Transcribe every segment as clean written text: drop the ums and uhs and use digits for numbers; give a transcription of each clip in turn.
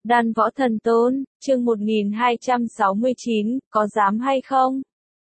Đan Võ Thần Tôn, chương 1269, có dám hay không?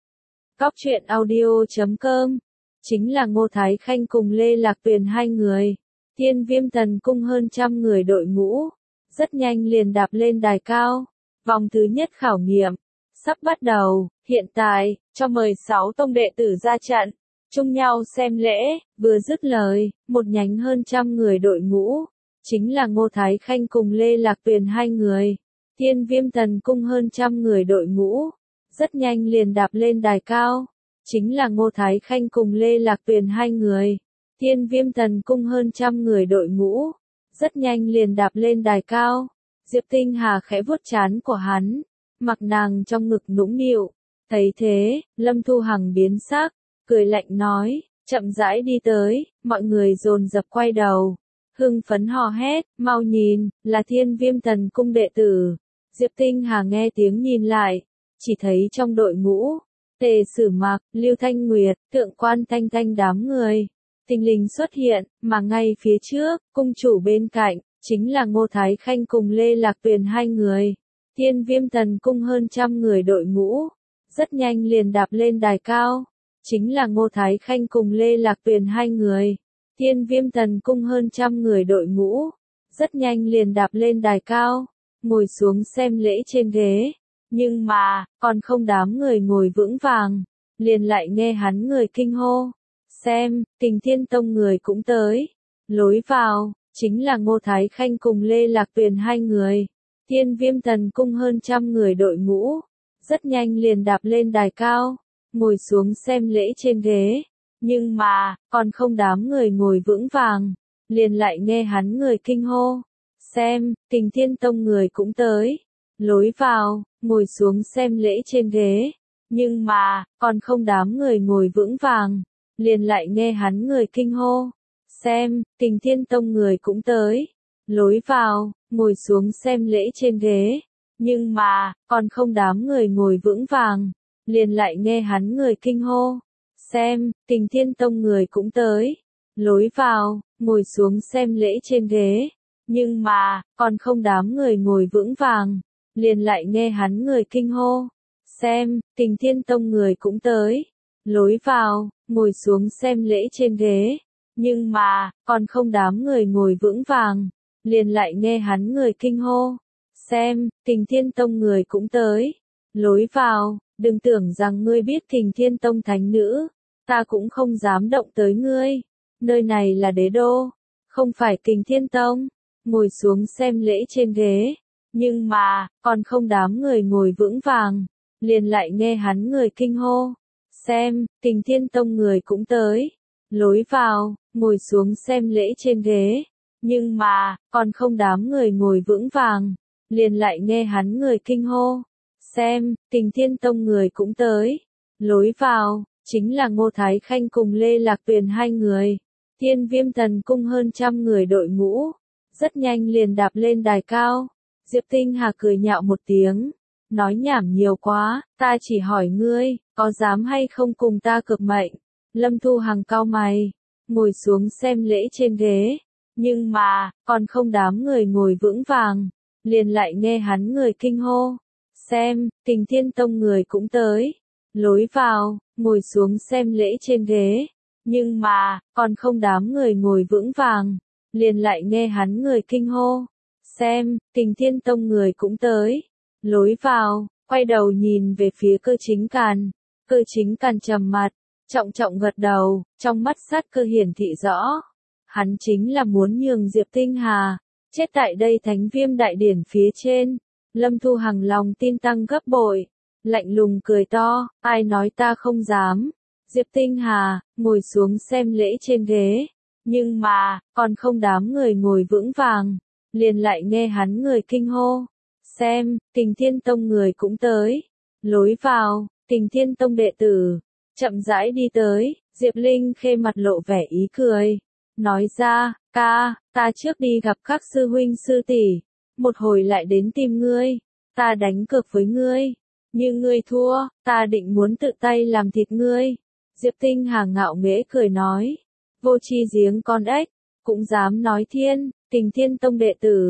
Góc truyện audio.com. Chính là Ngô Thái Khanh cùng Lê Lạc Tuyền hai người. Thiên Viêm Thần Cung hơn trăm người đội ngũ. Rất nhanh liền đạp lên đài cao. Vòng thứ nhất khảo nghiệm. Sắp bắt đầu, hiện tại, cho mời 6 tông đệ tử ra trận. Chung nhau xem lễ, vừa dứt lời, một nhánh hơn trăm người đội ngũ. Chính là Ngô Thái Khanh cùng Lê Lạc Tuyền hai người. Thiên Viêm Thần Cung hơn trăm người đội ngũ. Rất nhanh liền đạp lên đài cao. Chính là Ngô Thái Khanh cùng Lê Lạc Tuyền hai người. Thiên Viêm Thần Cung hơn trăm người đội ngũ. Rất nhanh liền đạp lên đài cao. Diệp Tinh Hà khẽ vuốt trán của hắn. Mặc nàng trong ngực nũng nịu. Thấy thế, Lâm Thu Hằng biến sắc, cười lạnh nói, chậm rãi đi tới, mọi người dồn dập quay đầu. Hưng phấn hò hét, mau nhìn, là Thiên Viêm Thần Cung đệ tử. Diệp Tinh Hà nghe tiếng nhìn lại, chỉ thấy trong đội ngũ, Tề Sử Mặc, Lưu Thanh Nguyệt, Thượng Quan Thanh Thanh đám người. Tình linh xuất hiện, mà ngay phía trước, cung chủ bên cạnh, chính là Ngô Thái Khanh cùng Lê Lạc Tuyền hai người. Thiên Viêm Thần Cung hơn trăm người đội ngũ. Rất nhanh liền đạp lên đài cao. Chính là Ngô Thái Khanh cùng Lê Lạc Tuyền hai người. Thiên Viêm Thần Cung hơn trăm người đội ngũ. Rất nhanh liền đạp lên đài cao. Ngồi xuống xem lễ trên ghế. Nhưng mà, còn không đám người ngồi vững vàng. Liền lại nghe hắn người kinh hô. Xem, Kình Thiên Tông người cũng tới. Lối vào, chính là Ngô Thái Khanh cùng Lê Lạc Tuyền hai người. Thiên Viêm Thần Cung hơn trăm người đội ngũ. Rất nhanh liền đạp lên đài cao. Ngồi xuống xem lễ trên ghế. Nhưng mà, còn không đám người ngồi vững vàng. Liền lại nghe hắn người kinh hô. Xem, Kình Thiên Tông người cũng tới. Lối vào, ngồi xuống xem lễ trên ghế. Nhưng mà, còn không đám người ngồi vững vàng. Liền lại nghe hắn người kinh hô. Xem, Kình Thiên Tông người cũng tới. Lối vào, ngồi xuống xem lễ trên ghế. Nhưng mà, còn không đám người ngồi vững vàng. Liền lại nghe hắn người kinh hô. Xem, Kình Thiên Tông người cũng tới. Lối vào, ngồi xuống xem lễ trên ghế. Nhưng mà, còn không đám người ngồi vững vàng. Liền lại nghe hắn người kinh hô. Xem, Kình Thiên Tông người cũng tới. Lối vào, ngồi xuống xem lễ trên ghế. Nhưng mà, còn không đám người ngồi vững vàng. Liền lại nghe hắn người kinh hô. Xem, Kình Thiên Tông người cũng tới. Lối vào, đừng tưởng rằng ngươi biết Kình Thiên Tông thánh nữ. Ta cũng không dám động tới ngươi. Nơi này là đế đô. Không phải Kình Thiên Tông. Ngồi xuống xem lễ trên ghế. Nhưng mà, còn không đám người ngồi vững vàng. Liền lại nghe hắn người kinh hô. Xem, Kình Thiên Tông người cũng tới. Lối vào, ngồi xuống xem lễ trên ghế. Nhưng mà, còn không đám người ngồi vững vàng. Liền lại nghe hắn người kinh hô. Xem, Kình Thiên Tông người cũng tới. Lối vào, chính là Ngô Thái Khanh cùng Lê Lạc Tuyền hai người. Thiên Viêm Thần Cung hơn trăm người đội ngũ. Rất nhanh liền đạp lên đài cao. Diệp Tinh Hà cười nhạo một tiếng. Nói nhảm nhiều quá, ta chỉ hỏi ngươi, có dám hay không cùng ta cược mệnh? Lâm Thu Hằng cau mày. Ngồi xuống xem lễ trên ghế. Nhưng mà, còn không đám người ngồi vững vàng. Liền lại nghe hắn người kinh hô. Xem, Kình Thiên Tông người cũng tới. Lối vào, ngồi xuống xem lễ trên ghế. Nhưng mà, còn không đám người ngồi vững vàng. Liền lại nghe hắn người kinh hô. Xem, Kình Thiên Tông người cũng tới. Lối vào, quay đầu nhìn về phía Cơ Chính Càn. Cơ Chính Càn trầm mặt, trọng trọng gật đầu, trong mắt sát cơ hiển thị rõ. Hắn chính là muốn nhường Diệp Tinh Hà chết tại đây Thánh Viêm đại điển phía trên. Lâm Thu Hằng lòng tin tăng gấp bội, lạnh lùng cười to, ai nói ta không dám. Diệp Tinh Hà ngồi xuống xem lễ trên ghế. Nhưng mà, còn không đám người ngồi vững vàng. Liền lại nghe hắn người kinh hô. Xem, Kình Thiên Tông người cũng tới. Lối vào, Kình Thiên Tông đệ tử. Chậm rãi đi tới, Diệp Linh Khê mặt lộ vẻ ý cười. Nói ra, ca, ta trước đi gặp các sư huynh sư tỷ. Một hồi lại đến tìm ngươi. Ta đánh cược với ngươi. Nhưng ngươi thua, ta định muốn tự tay làm thịt ngươi. Diệp Tinh Hà ngạo nghễ cười nói. Vô tri giếng con ếch, cũng dám nói Kình Thiên Tông đệ tử.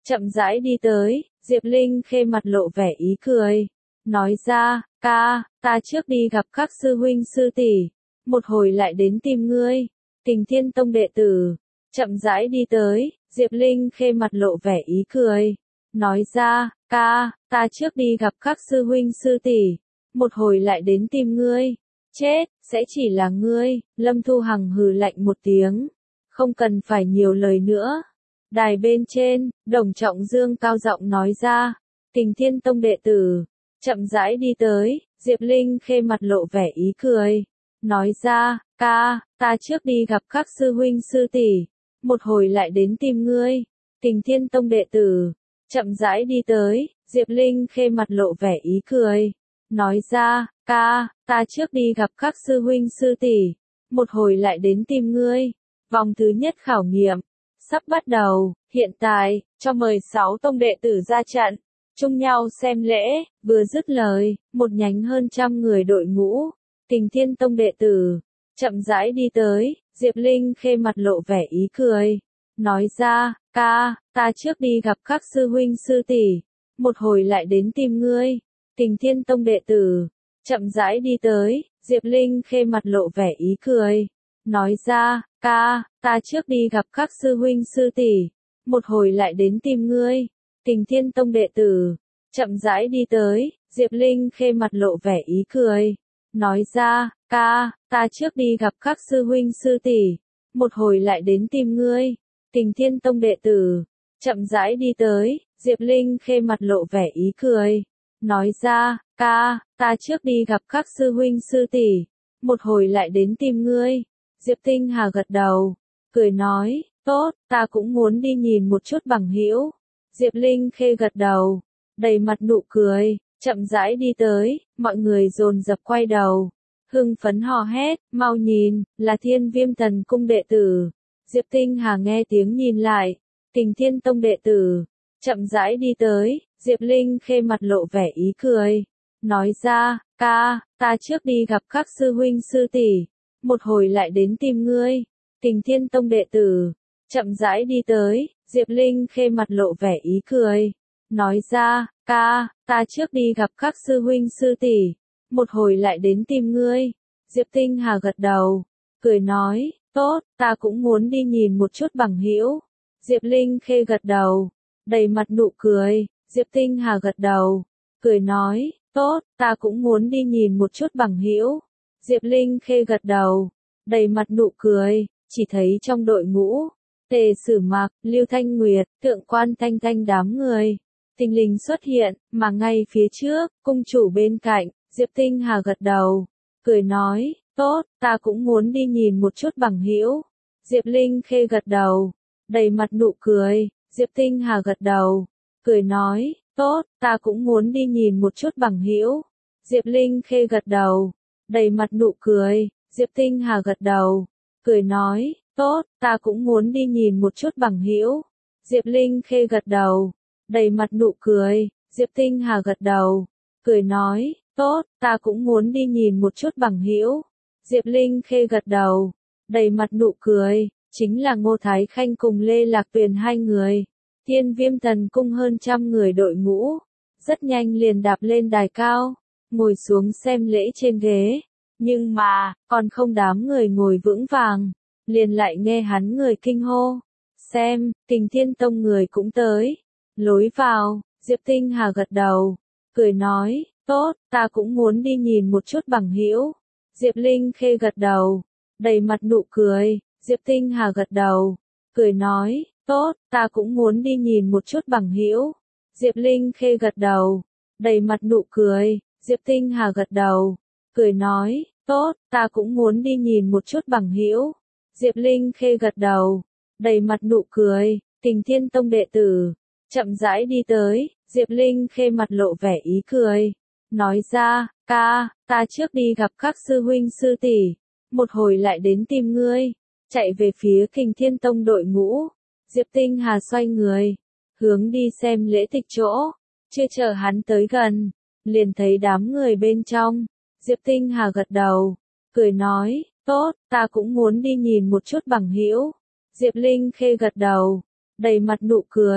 chậm rãi đi tới, Diệp Linh Khê mặt lộ vẻ ý cười, nói ra, ca, ta trước đi gặp các sư huynh sư tỷ, một hồi lại đến tìm ngươi. Kình Thiên Tông đệ tử, chậm rãi đi tới, Diệp Linh Khê mặt lộ vẻ ý cười, nói ra, ca, ta trước đi gặp các sư huynh sư tỷ, một hồi lại đến tìm ngươi. Chết, sẽ chỉ là ngươi. Lâm Thu Hằng hừ lạnh một tiếng, không cần phải nhiều lời nữa. Đài bên trên, Đồng Trọng Dương cao giọng nói ra, Kình Thiên Tông đệ tử, chậm rãi đi tới, Diệp Linh Khê mặt lộ vẻ ý cười, nói ra, ca, ta trước đi gặp các sư huynh sư tỷ, một hồi lại đến tìm ngươi. Kình Thiên Tông đệ tử, chậm rãi đi tới, Diệp Linh Khê mặt lộ vẻ ý cười, nói ra, ca, ta trước đi gặp các sư huynh sư tỷ, một hồi lại đến tìm ngươi. Vòng thứ nhất khảo nghiệm sắp bắt đầu, hiện tại, cho mời 6 tông đệ tử ra trận, chung nhau xem lễ. Vừa dứt lời, một nhánh hơn trăm người đội ngũ, Kình Thiên Tông đệ tử, chậm rãi đi tới, Diệp Linh Khê mặt lộ vẻ ý cười, nói ra, ca, ta trước đi gặp các sư huynh sư tỷ, một hồi lại đến tìm ngươi. Kình Thiên Tông đệ tử, chậm rãi đi tới, Diệp Linh Khê mặt lộ vẻ ý cười, nói ra, ca, ta trước đi gặp các sư huynh sư tỷ, một hồi lại đến tìm ngươi. Kình Thiên Tông đệ tử, chậm rãi đi tới, Diệp Linh Khê mặt lộ vẻ ý cười, nói ra, ca, ta trước đi gặp các sư huynh sư tỷ, một hồi lại đến tìm ngươi. Kình Thiên Tông đệ tử, chậm rãi đi tới, Diệp Linh Khê mặt lộ vẻ ý cười, nói ra, ca, ta trước đi gặp các sư huynh sư tỷ, một hồi lại đến tìm ngươi. Diệp Tinh Hà gật đầu, cười nói, tốt, ta cũng muốn đi nhìn một chút bằng hữu. Diệp Linh Khê gật đầu, đầy mặt nụ cười, chậm rãi đi tới, mọi người dồn dập quay đầu, hưng phấn hò hét, mau nhìn, là Thiên Viêm Thần Cung đệ tử. Diệp Tinh Hà nghe tiếng nhìn lại, Kình Thiên Tông đệ tử, chậm rãi đi tới, Diệp Linh Khê mặt lộ vẻ ý cười, nói ra, ca, ta trước đi gặp các sư huynh sư tỷ, một hồi lại đến tìm ngươi. Kình Thiên Tông đệ tử, chậm rãi đi tới, Diệp Linh Khê mặt lộ vẻ ý cười, nói ra, ca, ta trước đi gặp các sư huynh sư tỷ, một hồi lại đến tìm ngươi. Diệp Tinh Hà gật đầu, cười nói, tốt, ta cũng muốn đi nhìn một chút bằng hữu. Diệp Linh Khê gật đầu, đầy mặt nụ cười, Diệp Tinh Hà gật đầu, cười nói, tốt, ta cũng muốn đi nhìn một chút bằng hữu. Diệp Linh Khê gật đầu, đầy mặt nụ cười, chỉ thấy trong đội ngũ, Tề Sử Mạc, Lưu Thanh Nguyệt, Thượng Quan Thanh Thanh đám người, thình lình xuất hiện, mà ngay phía trước, cung chủ bên cạnh, Diệp Tinh Hà gật đầu, cười nói, tốt, ta cũng muốn đi nhìn một chút bằng hữu. Diệp Linh Khê gật đầu, đầy mặt nụ cười, Diệp Tinh Hà gật đầu, cười nói, tốt, ta cũng muốn đi nhìn một chút bằng hữu. Diệp Linh Khê gật đầu, đầy mặt nụ cười, Diệp Tinh Hà gật đầu, cười nói, tốt, ta cũng muốn đi nhìn một chút bằng hữu. Diệp Linh Khê gật đầu, đầy mặt nụ cười, Diệp Tinh Hà gật đầu, cười nói, tốt, ta cũng muốn đi nhìn một chút bằng hữu. Diệp Linh Khê gật đầu, đầy mặt nụ cười, chính là Ngô Thái Khanh cùng Lê Lạc Tuyền hai người. Thiên Viêm Thần Cung hơn trăm người đội ngũ, rất nhanh liền đạp lên đài cao, ngồi xuống xem lễ trên ghế. Nhưng mà, còn không đám người ngồi vững vàng, liền lại nghe hắn người kinh hô. Xem, Kình Thiên Tông người cũng tới. Lối vào, Diệp Tinh Hà gật đầu, cười nói, tốt, ta cũng muốn đi nhìn một chút bằng hữu. Diệp Linh Khê gật đầu, đầy mặt nụ cười, Diệp Tinh Hà gật đầu, cười nói, tốt, ta cũng muốn đi nhìn một chút bằng hữu. Diệp Linh Khê gật đầu, đầy mặt nụ cười, Diệp Tinh Hà gật đầu, cười nói, tốt, ta cũng muốn đi nhìn một chút bằng hữu. Diệp Linh Khê gật đầu, đầy mặt nụ cười, Kình Thiên Tông đệ tử, chậm rãi đi tới, Diệp Linh Khê mặt lộ vẻ ý cười, nói ra, ca, ta trước đi gặp các sư huynh sư tỷ, một hồi lại đến tìm ngươi. Chạy về phía Kình Thiên Tông đội ngũ, Diệp Tinh Hà xoay người, hướng đi xem lễ tịch chỗ, chưa chờ hắn tới gần, liền thấy đám người bên trong. Diệp Tinh Hà gật đầu, cười nói, tốt, ta cũng muốn đi nhìn một chút bằng hữu. Diệp Linh Khê gật đầu, đầy mặt nụ cười,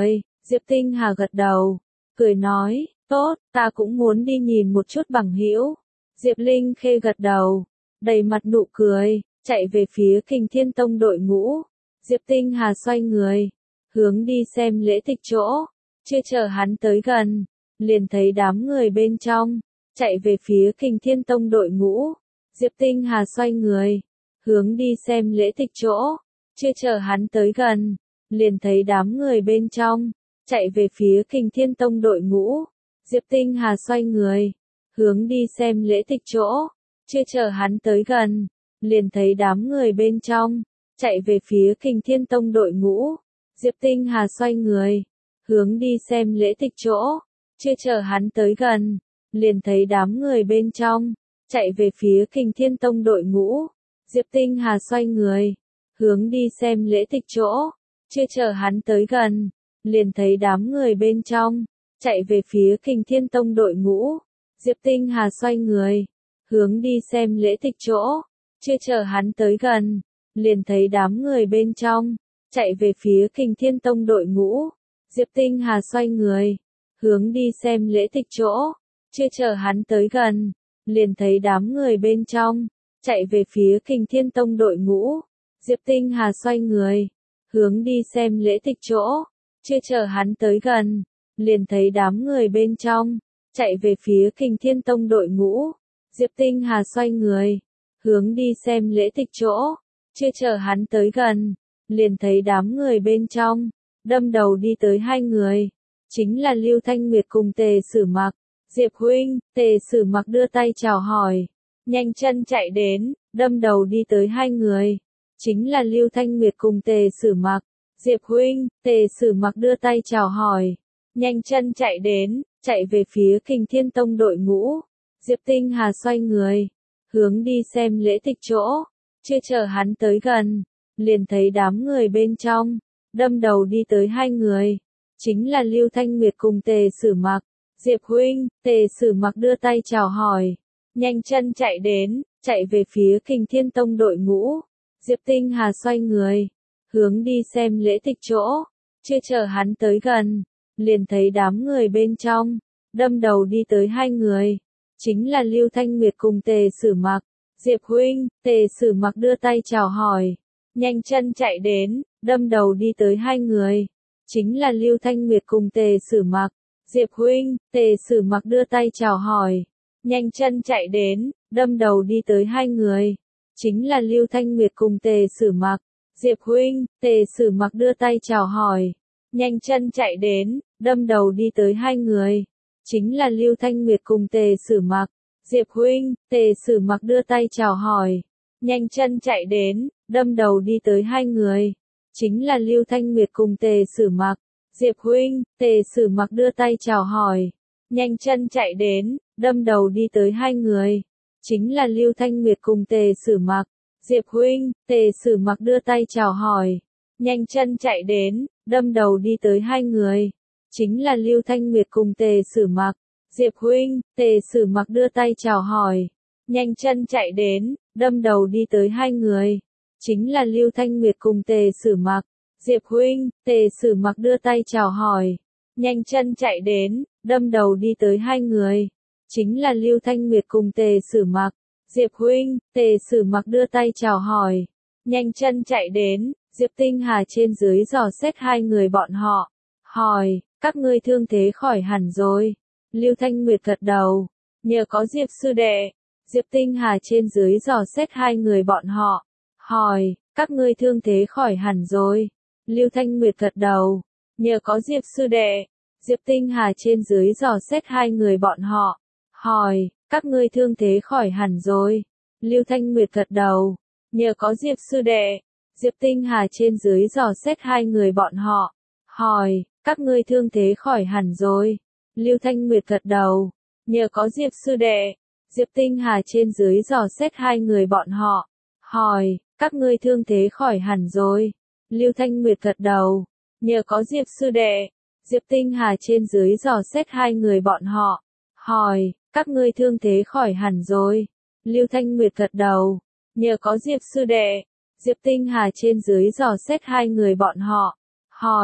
Diệp Tinh Hà gật đầu, cười nói, tốt, ta cũng muốn đi nhìn một chút bằng hữu. Diệp Linh Khê gật đầu, đầy mặt nụ cười, chạy về phía Kình Thiên Tông đội ngũ. Diệp Tinh Hà xoay người, hướng đi xem lễ tịch chỗ. Chưa chờ hắn tới gần, liền thấy đám người bên trong, chạy về phía Kình Thiên Tông đội ngũ. Diệp Tinh Hà xoay người, hướng đi xem lễ tịch chỗ. Chưa chờ hắn tới gần, liền thấy đám người bên trong, chạy về phía Kình Thiên Tông đội ngũ. Diệp Tinh Hà xoay người, hướng đi xem lễ tịch chỗ. Chưa chờ hắn tới gần, liền thấy đám người bên trong, chạy về phía Kình Thiên Tông đội ngũ. Diệp Tinh Hà xoay người, hướng đi xem lễ tịch chỗ. Chưa chờ hắn tới gần, liền thấy đám người bên trong, chạy về phía Kình Thiên Tông đội ngũ. Diệp Tinh Hà xoay người, hướng đi xem lễ tịch chỗ. Chưa chờ hắn tới gần, liền thấy đám người bên trong, chạy về phía Kình Thiên Tông đội ngũ. Diệp Tinh Hà xoay người, hướng đi xem lễ tịch chỗ. Chưa chờ hắn tới gần, liền thấy đám người bên trong, chạy về phía Kình Thiên Tông đội ngũ. Diệp Tinh Hà xoay người, hướng đi xem lễ tịch chỗ. Chưa chờ hắn tới gần, liền thấy đám người bên trong, chạy về phía Kình Thiên Tông đội ngũ. Diệp Tinh Hà xoay người, hướng đi xem lễ tịch chỗ. Chưa chờ hắn tới gần, liền thấy đám người bên trong, chạy về phía Kình Thiên Tông đội ngũ. Diệp Tinh Hà xoay người, hướng đi xem lễ tịch chỗ. Chưa chờ hắn tới gần, liền thấy đám người bên trong, đâm đầu đi tới hai người. Chính là Lưu Thanh Nguyệt cùng Tề Sử Mặc. Diệp huynh, Tề Sử Mặc đưa tay chào hỏi, nhanh chân chạy đến, đâm đầu đi tới hai người. Chính là Lưu Thanh Nguyệt cùng Tề Sử Mặc. Diệp huynh, Tề Sử Mặc đưa tay chào hỏi, nhanh chân chạy đến, chạy về phía Kình Thiên Tông đội ngũ. Diệp Tinh Hà xoay người, hướng đi xem lễ tịch chỗ. Chưa chờ hắn tới gần, liền thấy đám người bên trong, đâm đầu đi tới hai người. Chính là Lưu Thanh Nguyệt cùng Tề Sử Mặc. Diệp huynh, Tề Sử Mặc đưa tay chào hỏi, nhanh chân chạy đến, chạy về phía Kình Thiên Tông đội ngũ. Diệp Tinh Hà xoay người, hướng đi xem lễ tịch chỗ. Chưa chờ hắn tới gần, liền thấy đám người bên trong, đâm đầu đi tới hai người. Chính là Lưu Thanh Nguyệt cùng Tề Sử Mặc. Diệp huynh, Tề Sử Mặc đưa tay chào hỏi, nhanh chân chạy đến, đâm đầu đi tới hai người. Chính là Lưu Thanh Nguyệt cùng Tề Sử Mặc. Diệp huynh, Tề Sử Mặc đưa tay chào hỏi, nhanh chân chạy đến, đâm đầu đi tới hai người. Chính là Lưu Thanh Nguyệt cùng Tề Sử Mặc. Diệp huynh, Tề Sử Mặc đưa tay chào hỏi, nhanh chân chạy đến, đâm đầu đi tới hai người. Chính là Lưu Thanh Nguyệt cùng Tề Sử Mặc. Diệp huynh, Tề Sử Mặc đưa tay chào hỏi, nhanh chân chạy đến, đâm đầu đi tới hai người. Chính là Lưu Thanh Nguyệt cùng Tề Sử Mặc. Diệp huynh, Tề Sử Mặc đưa tay chào hỏi, nhanh chân chạy đến, đâm đầu đi tới hai người. Chính là Lưu Thanh Nguyệt cùng Tề Sử Mặc. Diệp huynh, Tề Sử Mặc đưa tay chào hỏi, nhanh chân chạy đến, đâm đầu đi tới hai người. Chính là Lưu Thanh Nguyệt cùng Tề Sử Mặc. Diệp huynh, Tề Sử Mặc đưa tay chào hỏi, nhanh chân chạy đến, đâm đầu đi tới hai người. Chính là Lưu Thanh Nguyệt cùng Tề Sử Mặc. Diệp huynh, Tề Sử Mặc đưa tay chào hỏi, nhanh chân chạy đến, đâm đầu đi tới hai người. Chính là Lưu Thanh Nguyệt cùng Tề Sử Mặc. Diệp huynh, Tề Sử Mặc đưa tay chào hỏi, nhanh chân chạy đến. Diệp Tinh Hà trên dưới dò xét hai người bọn họ, hỏi, các ngươi thương thế khỏi hẳn rồi. Lưu Thanh Nguyệt gật đầu, nhờ có Diệp sư đệ. Diệp Tinh Hà trên dưới dò xét hai người bọn họ, hỏi, các ngươi thương thế khỏi hẳn rồi. Lưu Thanh Nguyệt gật đầu, nhờ có Diệp sư đệ. Diệp Tinh Hà trên dưới dò xét hai người bọn họ, hỏi, các ngươi thương thế khỏi hẳn rồi. Lưu Thanh Nguyệt gật đầu, nhờ có Diệp sư đệ. Diệp Tinh Hà trên dưới dò xét hai người bọn họ, hỏi, các ngươi thương thế khỏi hẳn rồi. Lưu Thanh Nguyệt gật đầu, nhờ có Diệp sư đệ. Diệp Tinh Hà trên dưới dò xét hai người bọn họ, hỏi, các ngươi thương thế khỏi hẳn rồi. Lưu Thanh Nguyệt gật đầu, nhờ có Diệp sư đệ. Diệp Tinh Hà trên dưới dò xét hai người bọn họ, hỏi, các ngươi thương thế khỏi hẳn rồi. Lưu Thanh Nguyệt gật đầu, nhờ có Diệp sư đệ. Diệp Tinh Hà trên dưới dò xét hai người bọn họ, hỏi,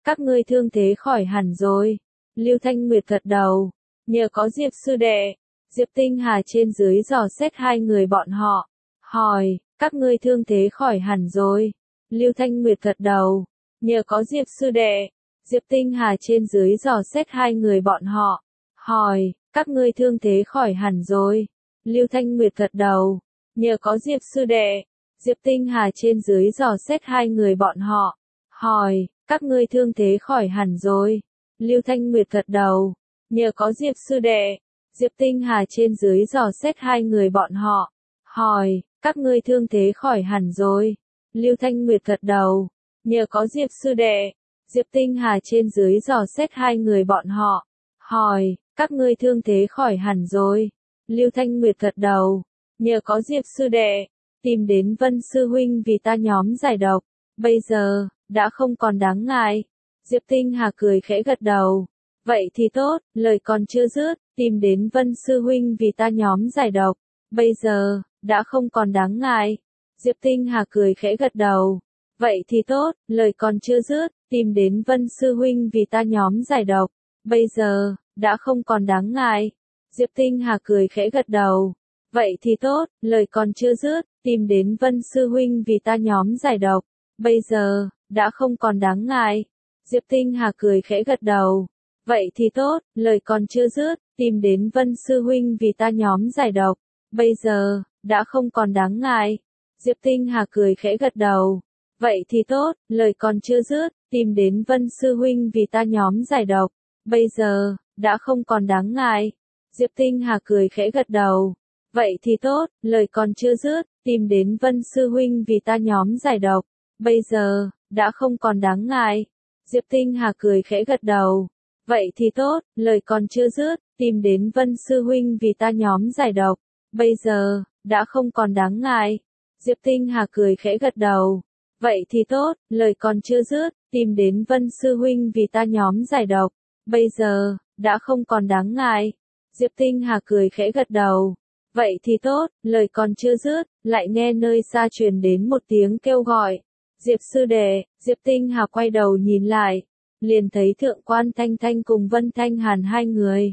các ngươi thương thế khỏi hẳn rồi. Lưu Thanh Nguyệt gật đầu, nhờ có Diệp sư đệ. Diệp Tinh Hà trên dưới dò xét hai người bọn họ, hỏi, các ngươi thương thế khỏi hẳn rồi. Lưu Thanh Nguyệt gật đầu, nhờ có Diệp sư đệ. Diệp Tinh Hà trên dưới dò xét hai người bọn họ, hỏi, các ngươi thương thế khỏi hẳn rồi. Lưu Thanh Nguyệt gật đầu, nhờ có Diệp sư đệ. Diệp Tinh Hà trên dưới dò xét hai người bọn họ, hỏi, các ngươi thương thế khỏi hẳn rồi. Lưu Thanh Nguyệt gật đầu, nhờ có Diệp sư đệ. Diệp Tinh Hà trên dưới dò xét hai người bọn họ, hỏi, các ngươi thương thế khỏi hẳn rồi. Lưu Thanh Nguyệt gật đầu, nhờ có Diệp sư đệ. Diệp Tinh Hà trên dưới dò xét hai người bọn họ, hỏi, các ngươi thương thế khỏi hẳn rồi. Lưu Thanh Nguyệt gật đầu, nhờ có Diệp sư đệ. Tìm đến Vân sư huynh vì ta nhóm giải độc, bây giờ đã không còn đáng ngại. Diệp Tinh Hà cười khẽ gật đầu, vậy thì tốt, lời còn chưa dứt, tìm đến Vân sư huynh vì ta nhóm giải độc, bây giờ đã không còn đáng ngại. Diệp Tinh Hà cười khẽ gật đầu, vậy thì tốt, lời còn chưa dứt, tìm đến Vân sư huynh vì ta nhóm giải độc, bây giờ đã không còn đáng ngại. Diệp Tinh Hà cười khẽ gật đầu, vậy thì tốt, lời còn chưa dứt, tìm đến Vân sư huynh vì ta nhóm giải độc, bây giờ đã không còn đáng ngại. Diệp Tinh Hà cười khẽ gật đầu, vậy thì tốt, lời còn chưa dứt, tìm đến Vân sư huynh vì ta nhóm giải độc, bây giờ đã không còn đáng ngại. Diệp Tinh Hà cười khẽ gật đầu, vậy thì tốt, lời còn chưa dứt, tìm đến Vân sư huynh vì ta nhóm giải độc, bây giờ đã không còn đáng ngại. Diệp Tinh Hà cười khẽ gật đầu, vậy thì tốt, lời còn chưa dứt, tìm đến Vân sư huynh vì ta nhóm giải độc, bây giờ đã không còn đáng ngại. Diệp Tinh Hà cười khẽ gật đầu, vậy thì tốt, lời còn chưa dứt, tìm đến Vân sư huynh vì ta nhóm giải độc, bây giờ đã không còn đáng ngại. Diệp Tinh Hà cười khẽ gật đầu, vậy thì tốt, lời còn chưa dứt, tìm đến Vân sư huynh vì ta nhóm giải độc, bây giờ đã không còn đáng ngại. Diệp Tinh Hà cười khẽ gật đầu, vậy thì tốt, lời còn chưa dứt, lại nghe nơi xa truyền đến một tiếng kêu gọi. Diệp sư đệ. Diệp Tinh Hà quay đầu nhìn lại, liền thấy Thượng quan Thanh Thanh cùng Vân Thanh Hàn hai người.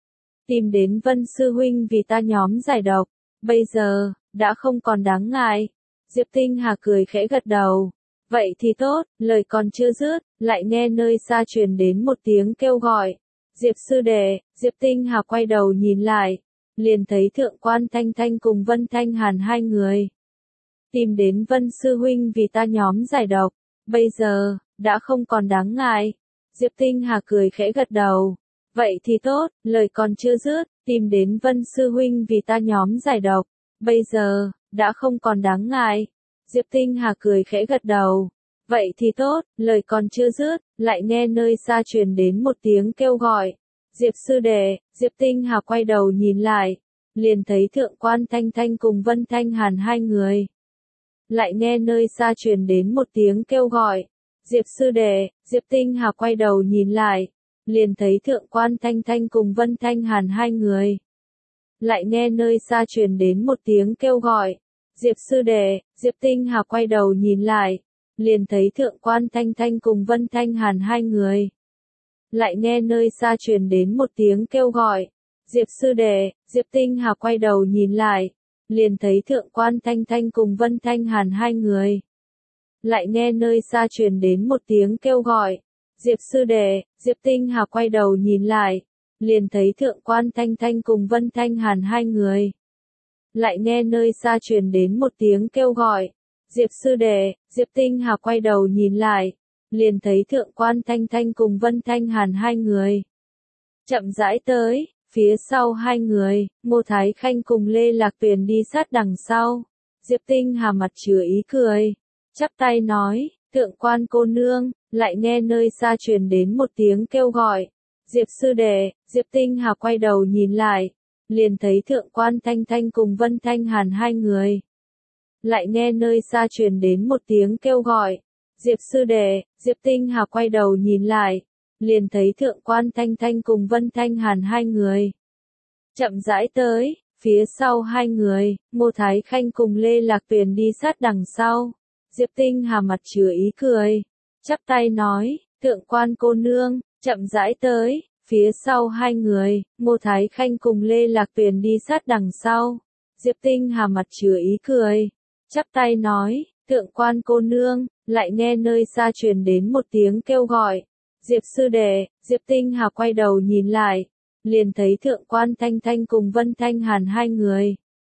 Tìm đến Vân sư huynh vì ta nhóm giải độc, bây giờ đã không còn đáng ngại. Diệp Tinh Hà cười khẽ gật đầu, vậy thì tốt, lời còn chưa dứt, lại nghe nơi xa truyền đến một tiếng kêu gọi. Diệp sư đệ. Diệp Tinh Hà quay đầu nhìn lại, liền thấy Thượng quan Thanh Thanh cùng Vân Thanh Hàn hai người. Tìm đến Vân sư huynh vì ta nhóm giải độc, bây giờ đã không còn đáng ngại. Diệp Tinh Hà cười khẽ gật đầu, vậy thì tốt, lời còn chưa dứt, tìm đến Vân sư huynh vì ta nhóm giải độc, bây giờ đã không còn đáng ngại. Diệp Tinh Hà cười khẽ gật đầu, vậy thì tốt, lời còn chưa dứt, lại nghe nơi xa truyền đến một tiếng kêu gọi. Diệp sư đệ. Diệp Tinh Hà quay đầu nhìn lại, liền thấy Thượng quan Thanh Thanh cùng Vân Thanh Hàn hai người. Lại nghe nơi xa truyền đến một tiếng kêu gọi. Diệp sư đệ. Diệp Tinh Hà quay đầu nhìn lại, liền thấy Thượng quan Thanh Thanh cùng Vân Thanh Hàn hai người. Lại nghe nơi xa truyền đến một tiếng kêu gọi. Diệp sư đệ. Diệp Tinh Hà quay đầu nhìn lại, liền thấy Thượng quan Thanh Thanh cùng Vân Thanh Hàn hai người. Lại nghe nơi xa truyền đến một tiếng kêu gọi. Diệp sư đệ. Diệp Tinh Hà quay đầu nhìn lại, liền thấy Thượng quan Thanh Thanh cùng Vân Thanh Hàn hai người. Lại nghe nơi xa truyền đến một tiếng kêu gọi. Diệp sư đệ. Diệp Tinh Hà quay đầu nhìn lại, liền thấy Thượng quan Thanh Thanh cùng Vân Thanh Hàn hai người. Lại nghe nơi xa truyền đến một tiếng kêu gọi. Diệp sư đệ. Diệp Tinh Hà quay đầu nhìn lại, liền thấy Thượng quan Thanh Thanh cùng Vân Thanh Hàn hai người. Chậm rãi tới, phía sau hai người, Ngô Thái Khanh cùng Lê Lạc Tuyền đi sát đằng sau. Diệp Tinh Hà mặt chứa ý cười, chắp tay nói, Thượng quan cô nương. Lại nghe nơi xa truyền đến một tiếng kêu gọi. Diệp sư đệ. Diệp Tinh Hà quay đầu nhìn lại, liền thấy Thượng quan Thanh Thanh cùng Vân Thanh Hàn hai người. Lại nghe nơi xa truyền đến một tiếng kêu gọi. Diệp sư đệ. Diệp Tinh Hà quay đầu nhìn lại, liền thấy Thượng quan Thanh Thanh cùng Vân Thanh Hàn hai người. Chậm rãi tới, phía sau hai người, Ngô Thái Khanh cùng Lê Lạc Tuyền đi sát đằng sau. Diệp Tinh Hà mặt chứa ý cười, chắp tay nói, Thượng quan cô nương, chậm rãi tới, phía sau hai người, Ngô Thái Khanh cùng Lê Lạc Tuyền đi sát đằng sau. Diệp Tinh Hà mặt chứa ý cười, chắp tay nói, thượng quan cô nương, lại nghe nơi xa truyền đến một tiếng kêu gọi. Diệp sư đệ, Diệp Tinh Hà quay đầu nhìn lại, liền thấy thượng quan Thanh Thanh cùng Vân Thanh Hàn hai người.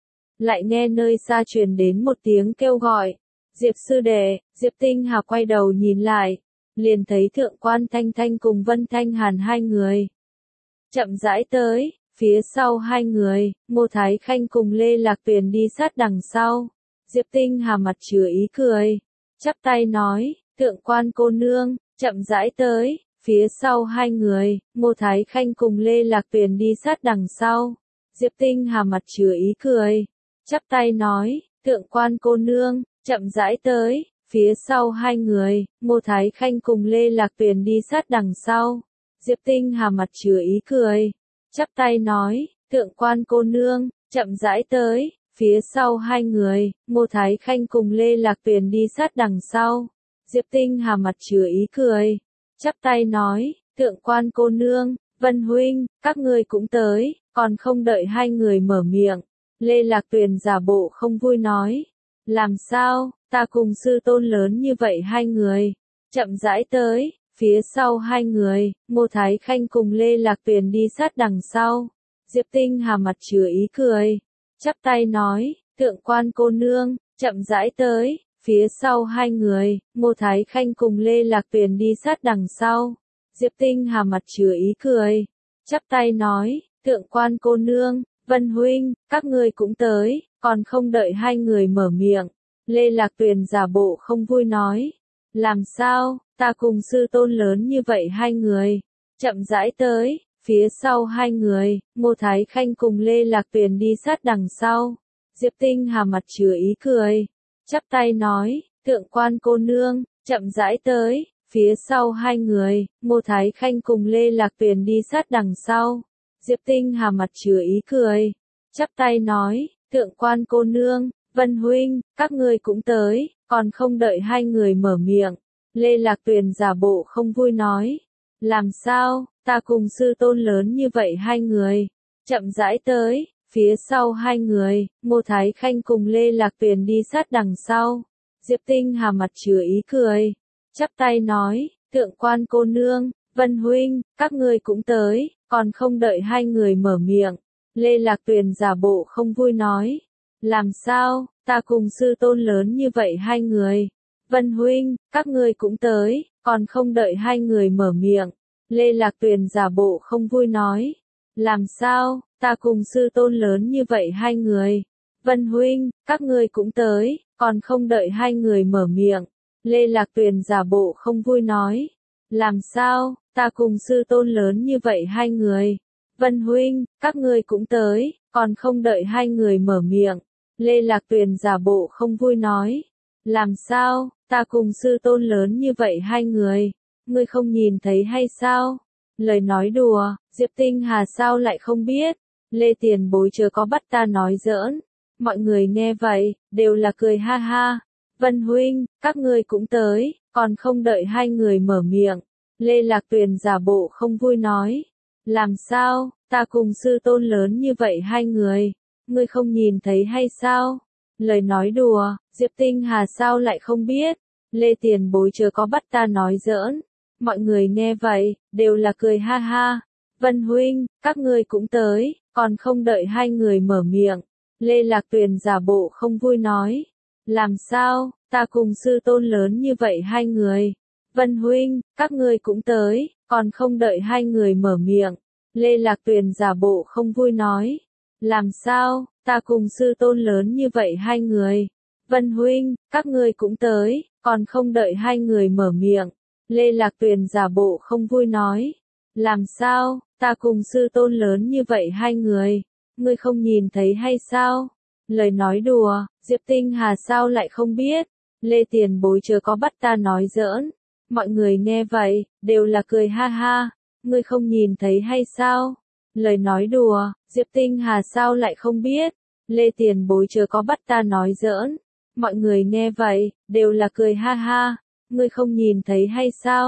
Lại nghe nơi xa truyền đến một tiếng kêu gọi. Diệp sư đệ, Diệp Tinh Hà quay đầu nhìn lại, liền thấy thượng quan Thanh Thanh cùng Vân Thanh Hàn hai người. Chậm rãi tới, phía sau hai người, Ngô Thái Khanh cùng Lê Lạc Tuyền đi sát đằng sau. Diệp Tinh Hà mặt chứa ý cười, chắp tay nói, thượng quan cô nương, chậm rãi tới, phía sau hai người, Ngô Thái Khanh cùng Lê Lạc Tuyền đi sát đằng sau. Diệp Tinh Hà mặt chứa ý cười, chắp tay nói, thượng quan cô nương, chậm rãi tới, phía sau hai người, Ngô Thái Khanh cùng Lê Lạc Tuyền đi sát đằng sau. Diệp Tinh Hà mặt chứa ý cười, chắp tay nói, thượng quan cô nương, chậm rãi tới, phía sau hai người, Ngô Thái Khanh cùng Lê Lạc Tuyền đi sát đằng sau. Diệp Tinh Hà mặt chứa ý cười, chắp tay nói, thượng quan cô nương, Vân huynh, các ngươi cũng tới, còn không đợi hai người mở miệng. Lê Lạc Tuyền giả bộ không vui nói, làm sao, ta cùng sư tôn lớn như vậy hai người, chậm rãi tới, phía sau hai người, Ngô Thái Khanh cùng Lê Lạc Tuyền đi sát đằng sau. Diệp Tinh Hà mặt chứa ý cười, chắp tay nói, thượng quan cô nương, chậm rãi tới, phía sau hai người, Ngô Thái Khanh cùng Lê Lạc Tuyền đi sát đằng sau. Diệp Tinh Hà mặt chứa ý cười, chắp tay nói, thượng quan cô nương, Vân huynh, các ngươi cũng tới, còn không đợi hai người mở miệng. Lê Lạc Tuyền giả bộ không vui nói, làm sao, ta cùng sư tôn lớn như vậy hai người, chậm rãi tới, phía sau hai người, Ngô Thái Khanh cùng Lê Lạc Tuyền đi sát đằng sau. Diệp Tinh Hà mặt chứa ý cười, chắp tay nói, thượng quan cô nương, chậm rãi tới, phía sau hai người, Ngô Thái Khanh cùng Lê Lạc Tuyền đi sát đằng sau. Diệp Tinh Hà mặt chứa ý cười, chắp tay nói, thượng quan cô nương, Vân huynh, các ngươi cũng tới, còn không đợi hai người mở miệng. Lê Lạc Tuyền giả bộ không vui nói, làm sao, ta cùng sư tôn lớn như vậy hai người, chậm rãi tới, phía sau hai người, Ngô Thái Khanh cùng Lê Lạc Tuyền đi sát đằng sau. Diệp Tinh Hà mặt chứa ý cười, chắp tay nói, thượng quan cô nương, Vân huynh, các ngươi cũng tới, còn không đợi hai người mở miệng. Lê Lạc Tuyền giả bộ không vui nói, làm sao, ta cùng sư tôn lớn như vậy hai người. Vân huynh, các ngươi cũng tới, còn không đợi hai người mở miệng. Lê Lạc Tuyền giả bộ không vui nói, làm sao, ta cùng sư tôn lớn như vậy hai người. Vân huynh, các ngươi cũng tới, còn không đợi hai người mở miệng. Lê Lạc Tuyền giả bộ không vui nói, làm sao, ta cùng sư tôn lớn như vậy hai người. Vân huynh, các ngươi cũng tới, còn không đợi hai người mở miệng. Lê Lạc Tuyền giả bộ không vui nói, làm sao, ta cùng sư tôn lớn như vậy hai người, ngươi không nhìn thấy hay sao? Lời nói đùa, Diệp Tinh Hà sao lại không biết, Lê Tiền Bối chớ có bắt ta nói giỡn. Mọi người nghe vậy, đều là cười ha ha. Vân huynh, các ngươi cũng tới, còn không đợi hai người mở miệng. Lê Lạc Tuyền giả bộ không vui nói, làm sao, ta cùng sư tôn lớn như vậy hai người, ngươi không nhìn thấy hay sao? Lời nói đùa, Diệp Tinh Hà sao lại không biết, Lê Tiền Bối chớ có bắt ta nói giỡn. Mọi người nghe vậy, đều là cười ha ha. Vân huynh, các ngươi cũng tới, còn không đợi hai người mở miệng. Lê Lạc Tuyền giả bộ không vui nói, làm sao, ta cùng sư tôn lớn như vậy hai người. Vân huynh, các ngươi cũng tới, còn không đợi hai người mở miệng. Lê Lạc Tuyền giả bộ không vui nói, làm sao, ta cùng sư tôn lớn như vậy hai người. Vân huynh, các ngươi cũng tới, còn không đợi hai người mở miệng. Lê Lạc Tuyền giả bộ không vui nói, làm sao, ta cùng sư tôn lớn như vậy hai người, ngươi không nhìn thấy hay sao? Lời nói đùa, Diệp Tinh Hà sao lại không biết, Lê Tiền Bối chớ có bắt ta nói giỡn. Mọi người nghe vậy, đều là cười ha ha, ngươi không nhìn thấy hay sao? Lời nói đùa, Diệp Tinh Hà sao lại không biết, Lê Tiền Bối chớ có bắt ta nói giỡn. Mọi người nghe vậy, đều là cười ha ha, ngươi không nhìn thấy hay sao?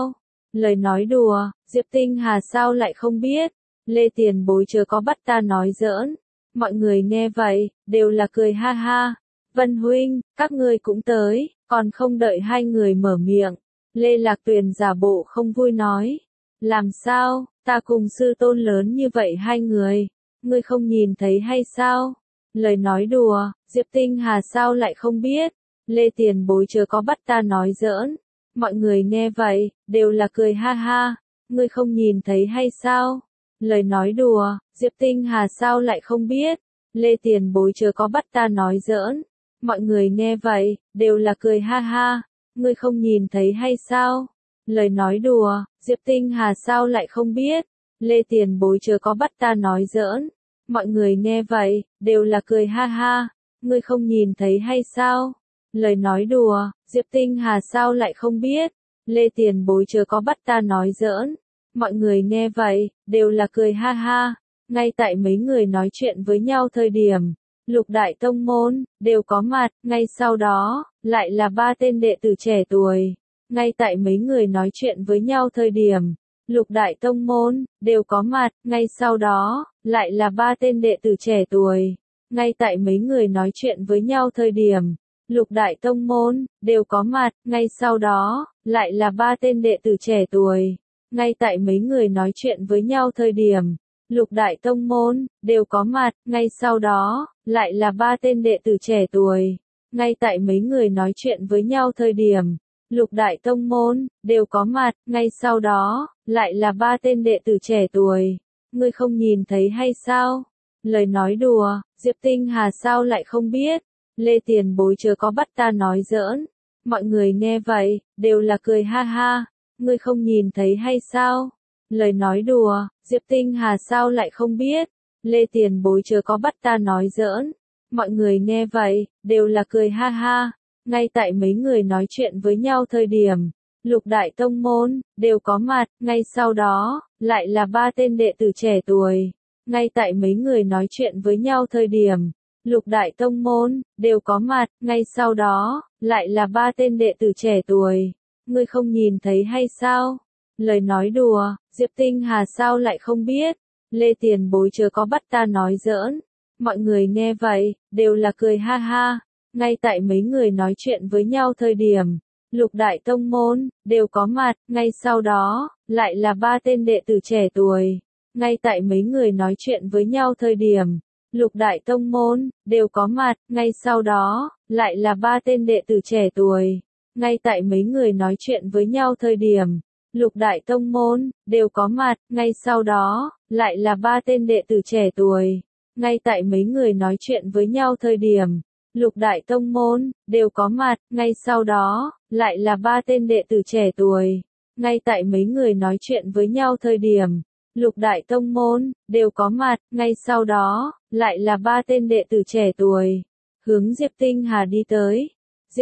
Lời nói đùa, Diệp Tinh Hà sao lại không biết, Lê Tiền Bối chớ có bắt ta nói giỡn. Mọi người nghe vậy, đều là cười ha ha. Vân huynh, các ngươi cũng tới, còn không đợi hai người mở miệng. Lê Lạc Tuyền giả bộ không vui nói. Làm sao, ta cùng sư tôn lớn như vậy hai người, ngươi không nhìn thấy hay sao? Lời nói đùa, Diệp Tinh Hà sao lại không biết, Lê Tiền Bối chớ có bắt ta nói giỡn. Mọi người nghe vậy, đều là cười ha ha. Ngươi không nhìn thấy hay sao? Lời nói đùa, Diệp Tinh Hà sao lại không biết, Lê Tiền Bối chớ có bắt ta nói giỡn. Mọi người nghe vậy, đều là cười ha ha. Ngươi không nhìn thấy hay sao? Lời nói đùa, Diệp Tinh Hà sao lại không biết, Lê Tiền Bối chớ có bắt ta nói giỡn. Mọi người nghe vậy, đều là cười ha ha. Ngươi không nhìn thấy hay sao? Lời nói đùa, Diệp Tinh Hà sao lại không biết, Lê Tiền Bối chớ có bắt ta nói giỡn. Mọi người nghe vậy, đều là cười ha ha. Ngay tại mấy người nói chuyện với nhau thời điểm, Lục Đại Tông Môn, đều có mặt, ngay sau đó, lại là ba tên đệ tử trẻ tuổi. Ngay tại mấy người nói chuyện với nhau thời điểm, Lục Đại Tông Môn, đều có mặt, ngay sau đó, lại là ba tên đệ tử trẻ tuổi. Ngay tại mấy người nói chuyện với nhau thời điểm, Lục Đại Tông Môn, đều có mặt, ngay sau đó, lại là ba tên đệ tử trẻ tuổi. Ngay tại mấy người nói chuyện với nhau thời điểm, Lục Đại Tông Môn, đều có mặt, ngay sau đó, lại là ba tên đệ tử trẻ tuổi. Ngay tại mấy người nói chuyện với nhau thời điểm, Lục Đại Tông Môn, đều có mặt, ngay sau đó, lại là ba tên đệ tử trẻ tuổi. Ngươi không nhìn thấy hay sao? Lời nói đùa, Diệp Tinh Hà sao lại không biết, Lê Tiền Bối chớ có bắt ta nói giỡn. Mọi người nghe vậy, đều là cười ha ha. Ngươi không nhìn thấy hay sao? Lời nói đùa, Diệp Tinh Hà sao lại không biết, Lê Tiền Bối chớ có bắt ta nói giỡn. Mọi người nghe vậy, đều là cười ha ha. Ngay tại mấy người nói chuyện với nhau thời điểm, Lục Đại Tông Môn, đều có mặt, ngay sau đó, lại là ba tên đệ tử trẻ tuổi. Ngay tại mấy người nói chuyện với nhau thời điểm, Lục Đại Tông Môn, đều có mặt, ngay sau đó, lại là ba tên đệ tử trẻ tuổi. Ngươi không nhìn thấy hay sao? Lời nói đùa, Diệp Tinh Hà sao lại không biết, Lê Tiền Bối chớ có bắt ta nói giỡn. Mọi người nghe vậy, đều là cười ha ha. Ngay tại mấy người nói chuyện với nhau thời điểm, Lục Đại Tông Môn, đều có mặt, ngay sau đó, lại là ba tên đệ tử trẻ tuổi. Ngay tại mấy người nói chuyện với nhau thời điểm, Lục Đại Tông Môn, đều có mặt, ngay sau đó, lại là ba tên đệ tử trẻ tuổi. Ngay tại mấy người nói chuyện với nhau thời điểm, Lục Đại Tông Môn, đều có mặt, ngay sau đó, lại là ba tên đệ tử trẻ tuổi. Ngay tại mấy người nói chuyện với nhau thời điểm, Lục Đại Tông Môn, đều có mặt, ngay sau đó, lại là ba tên đệ tử trẻ tuổi. Ngay tại mấy người nói chuyện với nhau thời điểm, Lục Đại Tông Môn, đều có mặt, ngay sau đó, lại là ba tên đệ tử trẻ tuổi. Hướng Diệp Tinh Hà đi tới. Diệp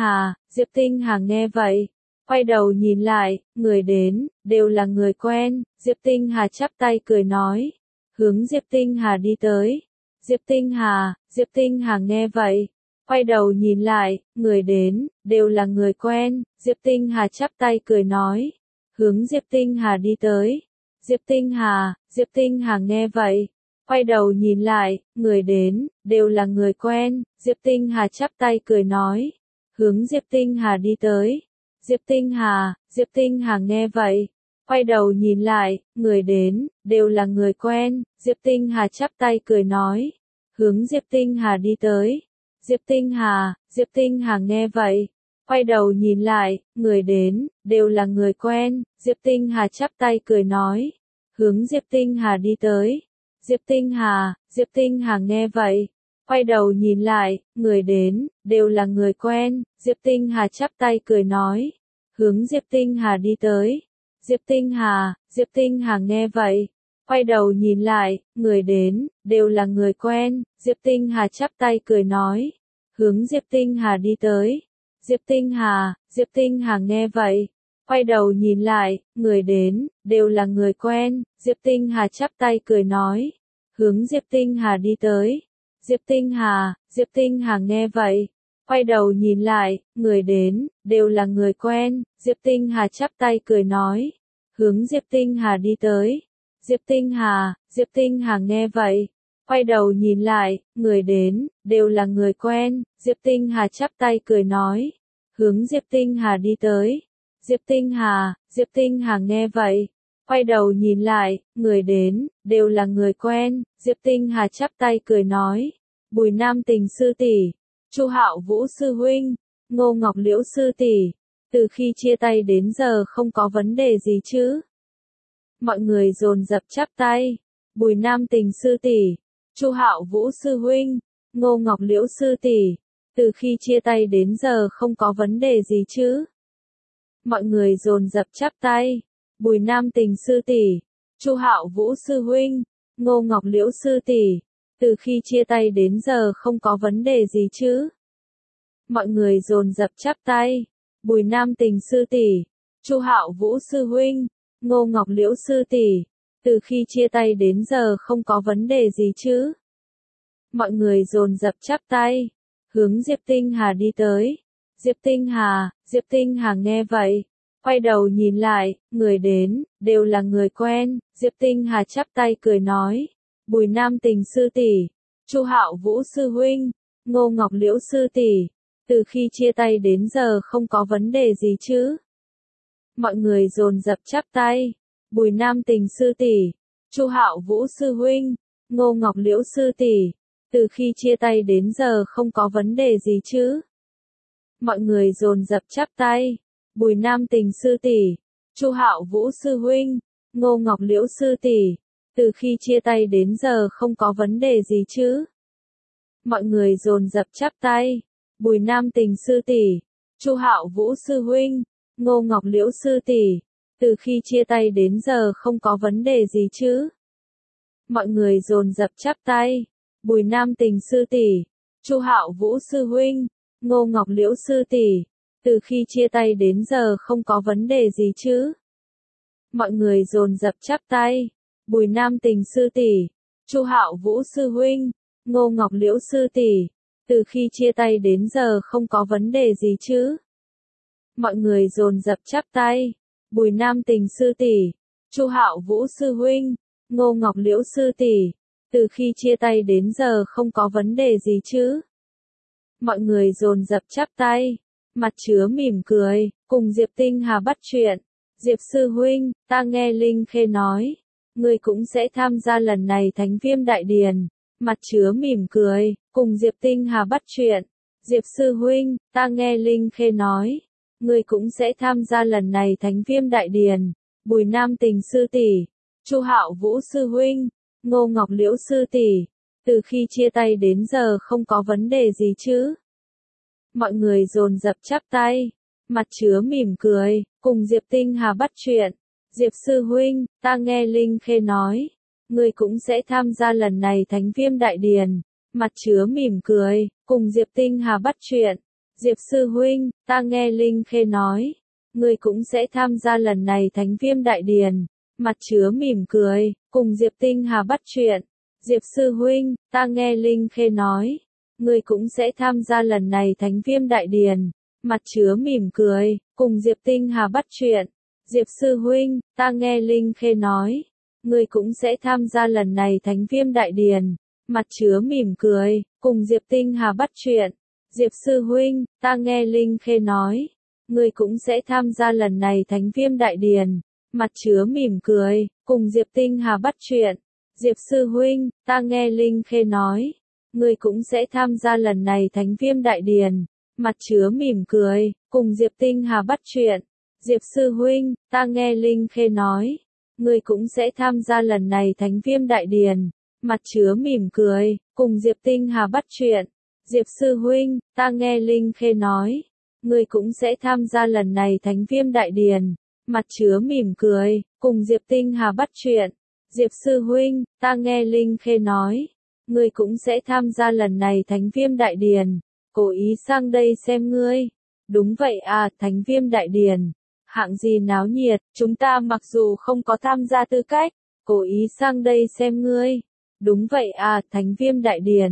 Tinh Hà nghe vậy, quay đầu nhìn lại, người đến, đều là người quen. Diệp Tinh Hà chắp tay cười nói. Hướng Diệp Tinh Hà đi tới. Diệp Tinh Hà nghe vậy, quay đầu nhìn lại, người đến, đều là người quen. Diệp Tinh Hà chắp tay cười nói. Hướng Diệp Tinh Hà đi tới. Diệp Tinh Hà nghe vậy, quay đầu nhìn lại, người đến, đều là người quen. Diệp Tinh Hà chắp tay cười nói. Hướng Diệp Tinh Hà đi tới. Diệp Tinh Hà nghe vậy, quay đầu nhìn lại, người đến, đều là người quen. Diệp Tinh Hà chắp tay cười nói. Hướng Diệp Tinh Hà đi tới. Diệp Tinh Hà nghe vậy, quay đầu nhìn lại, người đến, đều là người quen. Diệp Tinh Hà chắp tay cười nói. Hướng Diệp Tinh Hà đi tới. Diệp Tinh Hà nghe vậy, quay đầu nhìn lại, người đến, đều là người quen. Diệp Tinh Hà chắp tay cười nói. Hướng Diệp Tinh Hà đi tới. Diệp Tinh Hà nghe vậy, quay đầu nhìn lại, người đến, đều là người quen. Diệp Tinh Hà chắp tay cười nói. Hướng Diệp Tinh Hà đi tới. Diệp Tinh Hà nghe vậy, quay đầu nhìn lại, người đến, đều là người quen. Diệp Tinh Hà chắp tay cười nói. Hướng Diệp Tinh Hà đi tới. Diệp Tinh Hà nghe vậy, Quay đầu nhìn lại, người đến, đều là người quen, Diệp Tinh Hà chắp tay cười nói. Hướng Diệp Tinh Hà đi tới. Diệp Tinh Hà nghe vậy. Quay đầu nhìn lại, người đến, đều là người quen, Diệp Tinh Hà chắp tay cười nói. Hướng Diệp Tinh Hà đi tới. Diệp Tinh Hà nghe vậy. Quay đầu nhìn lại, người đến, đều là người quen, Diệp Tinh Hà chắp tay cười nói. Bùi Nam Tình sư tỷ, Chu Hạo Vũ sư huynh, Ngô Ngọc Liễu sư tỷ, từ khi chia tay đến giờ không có vấn đề gì chứ? Mọi người dồn dập chắp tay. Bùi Nam Tình sư tỷ, Chu Hạo Vũ sư huynh, Ngô Ngọc Liễu sư tỷ, từ khi chia tay đến giờ không có vấn đề gì chứ? Mọi người dồn dập chắp tay. Bùi Nam Tình sư tỷ, Chu Hạo Vũ sư huynh, Ngô Ngọc Liễu sư tỷ, từ khi chia tay đến giờ không có vấn đề gì chứ? Mọi người dồn dập chắp tay. Bùi Nam Tình sư tỷ, Chu Hạo Vũ sư huynh, Ngô Ngọc Liễu sư tỷ, từ khi chia tay đến giờ không có vấn đề gì chứ? Mọi người dồn dập chắp tay. Hướng Diệp Tinh Hà đi tới. Diệp Tinh Hà nghe vậy. Quay đầu nhìn lại, người đến, đều là người quen, Diệp Tinh Hà chắp tay cười nói. Bùi Nam Tình sư tỷ, Chu Hạo Vũ sư huynh, Ngô Ngọc Liễu sư tỷ, từ khi chia tay đến giờ không có vấn đề gì chứ? Mọi người dồn dập chắp tay. Bùi Nam Tình sư tỷ, Chu Hạo Vũ sư huynh, Ngô Ngọc Liễu sư tỷ, từ khi chia tay đến giờ không có vấn đề gì chứ? Mọi người dồn dập chắp tay. Bùi Nam Tình sư tỷ, Chu Hạo Vũ sư huynh, Ngô Ngọc Liễu sư tỷ, từ khi chia tay đến giờ không có vấn đề gì chứ? Mọi người dồn dập chắp tay. Bùi Nam Tình sư tỷ, Chu Hạo Vũ sư huynh, Ngô Ngọc Liễu sư tỷ, từ khi chia tay đến giờ không có vấn đề gì chứ? Mọi người dồn dập chắp tay. Bùi Nam Tình sư tỷ, Chu Hạo Vũ sư huynh, Ngô Ngọc Liễu sư tỷ, từ khi chia tay đến giờ không có vấn đề gì chứ? Mọi người dồn dập chắp tay. Bùi Nam Tình sư tỷ, Chu Hạo Vũ sư huynh, Ngô Ngọc Liễu sư tỷ, từ khi chia tay đến giờ không có vấn đề gì chứ? Mọi người dồn dập chắp tay. Bùi Nam Tình sư tỷ, Chu Hạo Vũ sư huynh, Ngô Ngọc Liễu sư tỷ, từ khi chia tay đến giờ không có vấn đề gì chứ? Mọi người dồn dập chắp tay. Mặt chứa mỉm cười, cùng Diệp Tinh Hà bắt chuyện. Diệp sư huynh, ta nghe Linh Khê nói, ngươi cũng sẽ tham gia lần này Thánh Viêm Đại Điền. Mặt chứa mỉm cười, cùng Diệp Tinh Hà bắt chuyện. Diệp sư huynh, ta nghe Linh Khê nói, ngươi cũng sẽ tham gia lần này Thánh Viêm Đại Điền. Bùi Nam Tình sư tỷ, Chu Hạo Vũ sư huynh, Ngô Ngọc Liễu sư tỷ, từ khi chia tay đến giờ không có vấn đề gì chứ? Mọi người dồn dập chắp tay. Mặt chứa mỉm cười, cùng Diệp Tinh Hà bắt chuyện. Diệp sư huynh, ta nghe Linh Khê nói, ngươi cũng sẽ tham gia lần này Thánh Viêm Đại Điền. Mặt chứa mỉm cười, cùng Diệp Tinh Hà bắt chuyện. Diệp sư huynh, ta nghe Linh Khê nói, ngươi cũng sẽ tham gia lần này Thánh Viêm Đại Điền. Mặt chứa mỉm cười, cùng Diệp Tinh Hà bắt chuyện. Diệp sư huynh, ta nghe Linh Khê nói, ngươi cũng sẽ tham gia lần này Thánh Viêm Đại Điền. Mặt chứa mỉm cười, cùng Diệp Tinh Hà bắt chuyện. Diệp sư huynh, ta nghe Linh Khê nói, ngươi cũng sẽ tham gia lần này Thánh Viêm Đại Điền. Mặt chứa mỉm cười, cùng Diệp Tinh Hà bắt chuyện. Diệp sư huynh, ta nghe Linh Khê nói, ngươi cũng sẽ tham gia lần này Thánh Viêm Đại Điền. Mặt chứa mỉm cười, cùng Diệp Tinh Hà bắt chuyện. Diệp sư huynh, ta nghe Linh Khê nói, ngươi cũng sẽ tham gia lần này Thánh Viêm Đại Điền. Mặt chứa mỉm cười, cùng Diệp Tinh Hà bắt chuyện. Diệp sư huynh, ta nghe Linh Khê nói, ngươi cũng sẽ tham gia lần này Thánh Viêm Đại Điền. Mặt chứa mỉm cười, cùng Diệp Tinh Hà bắt chuyện. Diệp sư huynh, ta nghe Linh Khê nói, ngươi cũng sẽ tham gia lần này Thánh Viêm Đại Điền. Mặt chứa mỉm cười, cùng Diệp Tinh Hà bắt chuyện. Diệp sư huynh, ta nghe Linh Khê nói, ngươi cũng sẽ tham gia lần này Thánh Viêm Đại Điền. Cố ý sang đây xem ngươi. Đúng vậy à, Thánh Viêm Đại Điền. Hạng gì náo nhiệt, chúng ta mặc dù không có tham gia tư cách, cố ý sang đây xem ngươi. Đúng vậy à, Thánh Viêm Đại Điền.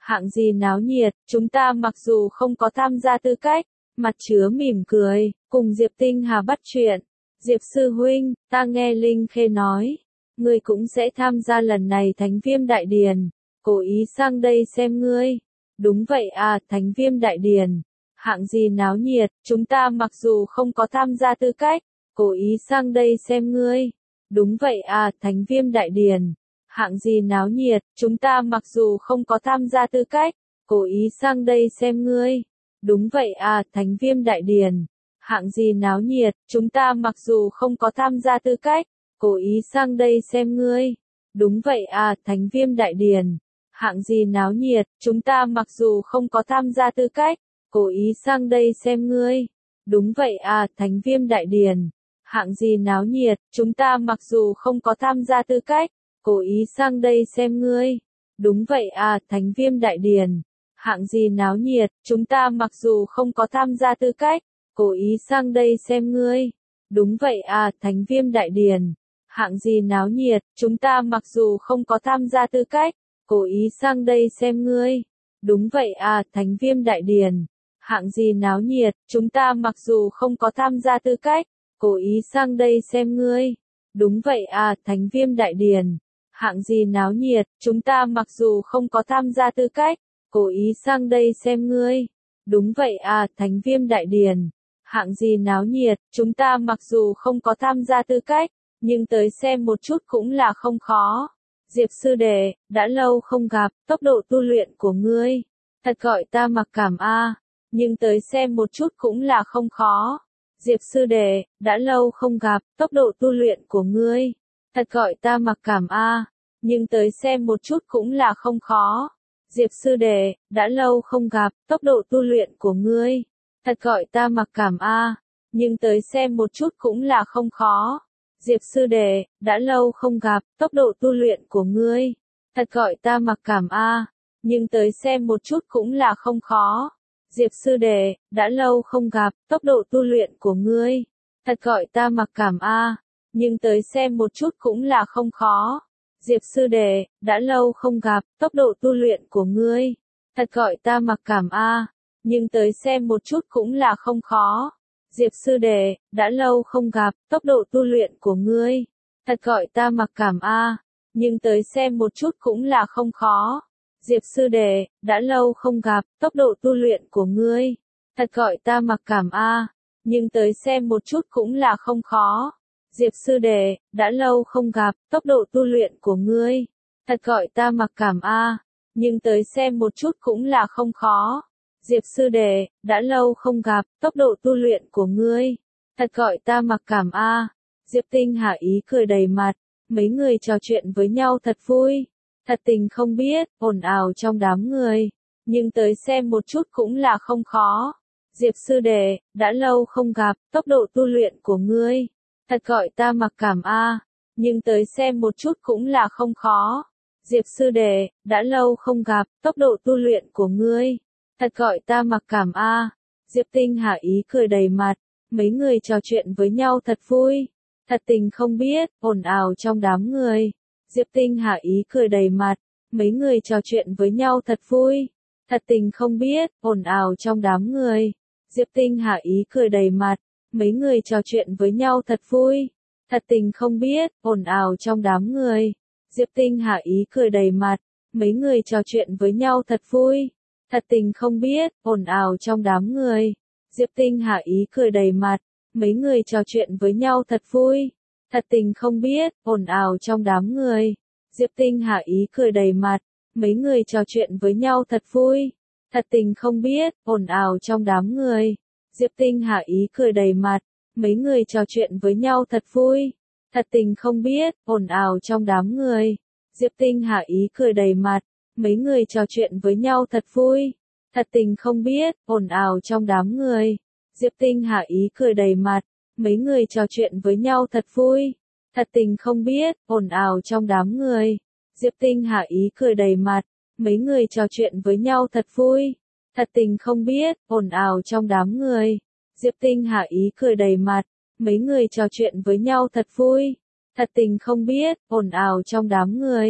hạng gì náo nhiệt, chúng ta mặc dù không có tham gia tư cách, mặt chứa mỉm cười, cùng Diệp Tinh Hà bắt chuyện. Diệp sư huynh, ta nghe Linh Khê nói, ngươi cũng sẽ tham gia lần này Thánh Viêm Đại Điền, cố ý sang đây xem ngươi. Đúng vậy à, Thánh Viêm Đại Điền, hạng gì náo nhiệt, chúng ta mặc dù không có tham gia tư cách, cố ý sang đây xem ngươi. Đúng vậy à, Thánh Viêm Đại Điền, hạng gì náo nhiệt, chúng ta mặc dù không có tham gia tư cách, cố ý sang đây xem ngươi. Đúng vậy à, Thánh Viêm Đại Điền, hạng gì náo nhiệt, chúng ta mặc dù không có tham gia tư cách, cố ý sang đây xem ngươi. Đúng vậy à, Thánh Viêm Đại Điền, hạng gì náo nhiệt, chúng ta mặc dù không có tham gia tư cách, cố ý sang đây xem ngươi. Đúng vậy à, Thánh Viêm Đại Điền, hạng gì náo nhiệt, chúng ta mặc dù không có tham gia tư cách, cố ý sang đây xem ngươi. Đúng vậy à, Thánh Viêm Đại Điền, hạng gì náo nhiệt, chúng ta mặc dù không có tham gia tư cách, cố ý sang đây xem ngươi. Đúng vậy à, Thánh Viêm Đại Điền, hạng gì náo nhiệt, chúng ta mặc dù không có tham gia tư cách, cố ý sang đây xem ngươi. Đúng vậy à, Thánh Viêm Đại Điền, hạng gì náo nhiệt, chúng ta mặc dù không có tham gia tư cách, cố ý sang đây xem ngươi. Đúng vậy à, Thánh Viêm Đại Điền, hạng gì náo nhiệt, chúng ta mặc dù không có tham gia tư cách, cố ý sang đây xem ngươi. Đúng vậy à, Thánh Viêm Đại Điền, hạng gì náo nhiệt, chúng ta mặc dù không có tham gia tư cách, nhưng tới xem một chút cũng là không khó. Diệp sư đệ, đã lâu không gặp, tốc độ tu luyện của ngươi, thật gọi ta mặc cảm a, nhưng tới xem một chút cũng là không khó. Diệp sư đệ, đã lâu không gặp, tốc độ tu luyện của ngươi, thật gọi ta mặc cảm a, nhưng tới xem một chút cũng là không khó. Diệp sư đệ, đã lâu không gặp, tốc độ tu luyện của ngươi, thật gọi ta mặc cảm a, nhưng tới xem một chút cũng là không khó. Diệp sư đệ, đã lâu không gặp, tốc độ tu luyện của ngươi, thật gọi ta mặc cảm a, nhưng tới xem một chút cũng là không khó. Diệp sư đệ, đã lâu không gặp, tốc độ tu luyện của ngươi, thật gọi ta mặc cảm a, nhưng tới xem một chút cũng là không khó. Diệp sư đệ, đã lâu không gặp, tốc độ tu luyện của ngươi, thật gọi ta mặc cảm a, nhưng tới xem một chút cũng là không khó. Diệp sư đệ, đã lâu không gặp, tốc độ tu luyện của ngươi, thật gọi ta mặc cảm a, nhưng tới xem một chút cũng là không khó. Diệp sư đệ, đã lâu không gặp, tốc độ tu luyện của ngươi, thật gọi ta mặc cảm a, nhưng tới xem một chút cũng là không khó. Diệp sư đệ, đã lâu không gặp, tốc độ tu luyện của ngươi, thật gọi ta mặc cảm a, nhưng tới xem một chút cũng là không khó. Diệp sư đệ, đã lâu không gặp, tốc độ tu luyện của ngươi, thật gọi ta mặc cảm a. Diệp Tinh Hà ý cười đầy mặt, mấy người trò chuyện với nhau thật vui, thật tình không biết, ồn ào trong đám người, nhưng tới xem một chút cũng là không khó. Diệp sư đệ, đã lâu không gặp, tốc độ tu luyện của ngươi, thật gọi ta mặc cảm a, nhưng tới xem một chút cũng là không khó. Diệp sư đệ, đã lâu không gặp, tốc độ tu luyện của ngươi, thật gọi ta mặc cảm a. Diệp Tinh Hà ý cười đầy mặt, mấy người trò chuyện với nhau thật vui, thật tình không biết, ồn ào trong đám người. Diệp Tinh Hà ý cười đầy mặt, mấy người trò chuyện với nhau thật vui, thật tình không biết, ồn ào trong đám người. Diệp Tinh Hà ý cười đầy mặt, mấy người trò chuyện với nhau thật vui, thật tình không biết, ồn ào trong đám người. Diệp Tinh Hà ý cười đầy mặt, mấy người trò chuyện với nhau thật vui, thật tình không biết, ồn ào trong đám người. Diệp Tinh Hà ý cười đầy mặt, mấy người trò chuyện với nhau thật vui, thật tình không biết, ồn ào trong đám người. Diệp Tinh Hà ý cười đầy mặt, mấy người trò chuyện với nhau thật vui, thật tình không biết, ồn ào trong đám người. Diệp Tinh Hà ý cười đầy mặt, mấy người trò chuyện với nhau thật vui, thật tình không biết, ồn ào trong đám người. Diệp Tinh Hà ý cười đầy mặt, mấy người trò chuyện với nhau thật vui, thật tình không biết, ồn ào trong đám người. Diệp Tinh Hà ý cười đầy mặt, mấy người trò chuyện với nhau thật vui, thật tình không biết, ồn ào trong đám người. Diệp Tinh Hà ý cười đầy mặt, mấy người trò chuyện với nhau thật vui, thật tình không biết, ồn ào trong đám người. Diệp Tinh Hà ý cười đầy mặt, mấy người trò chuyện với nhau thật vui, thật tình không biết, ồn ào trong đám người.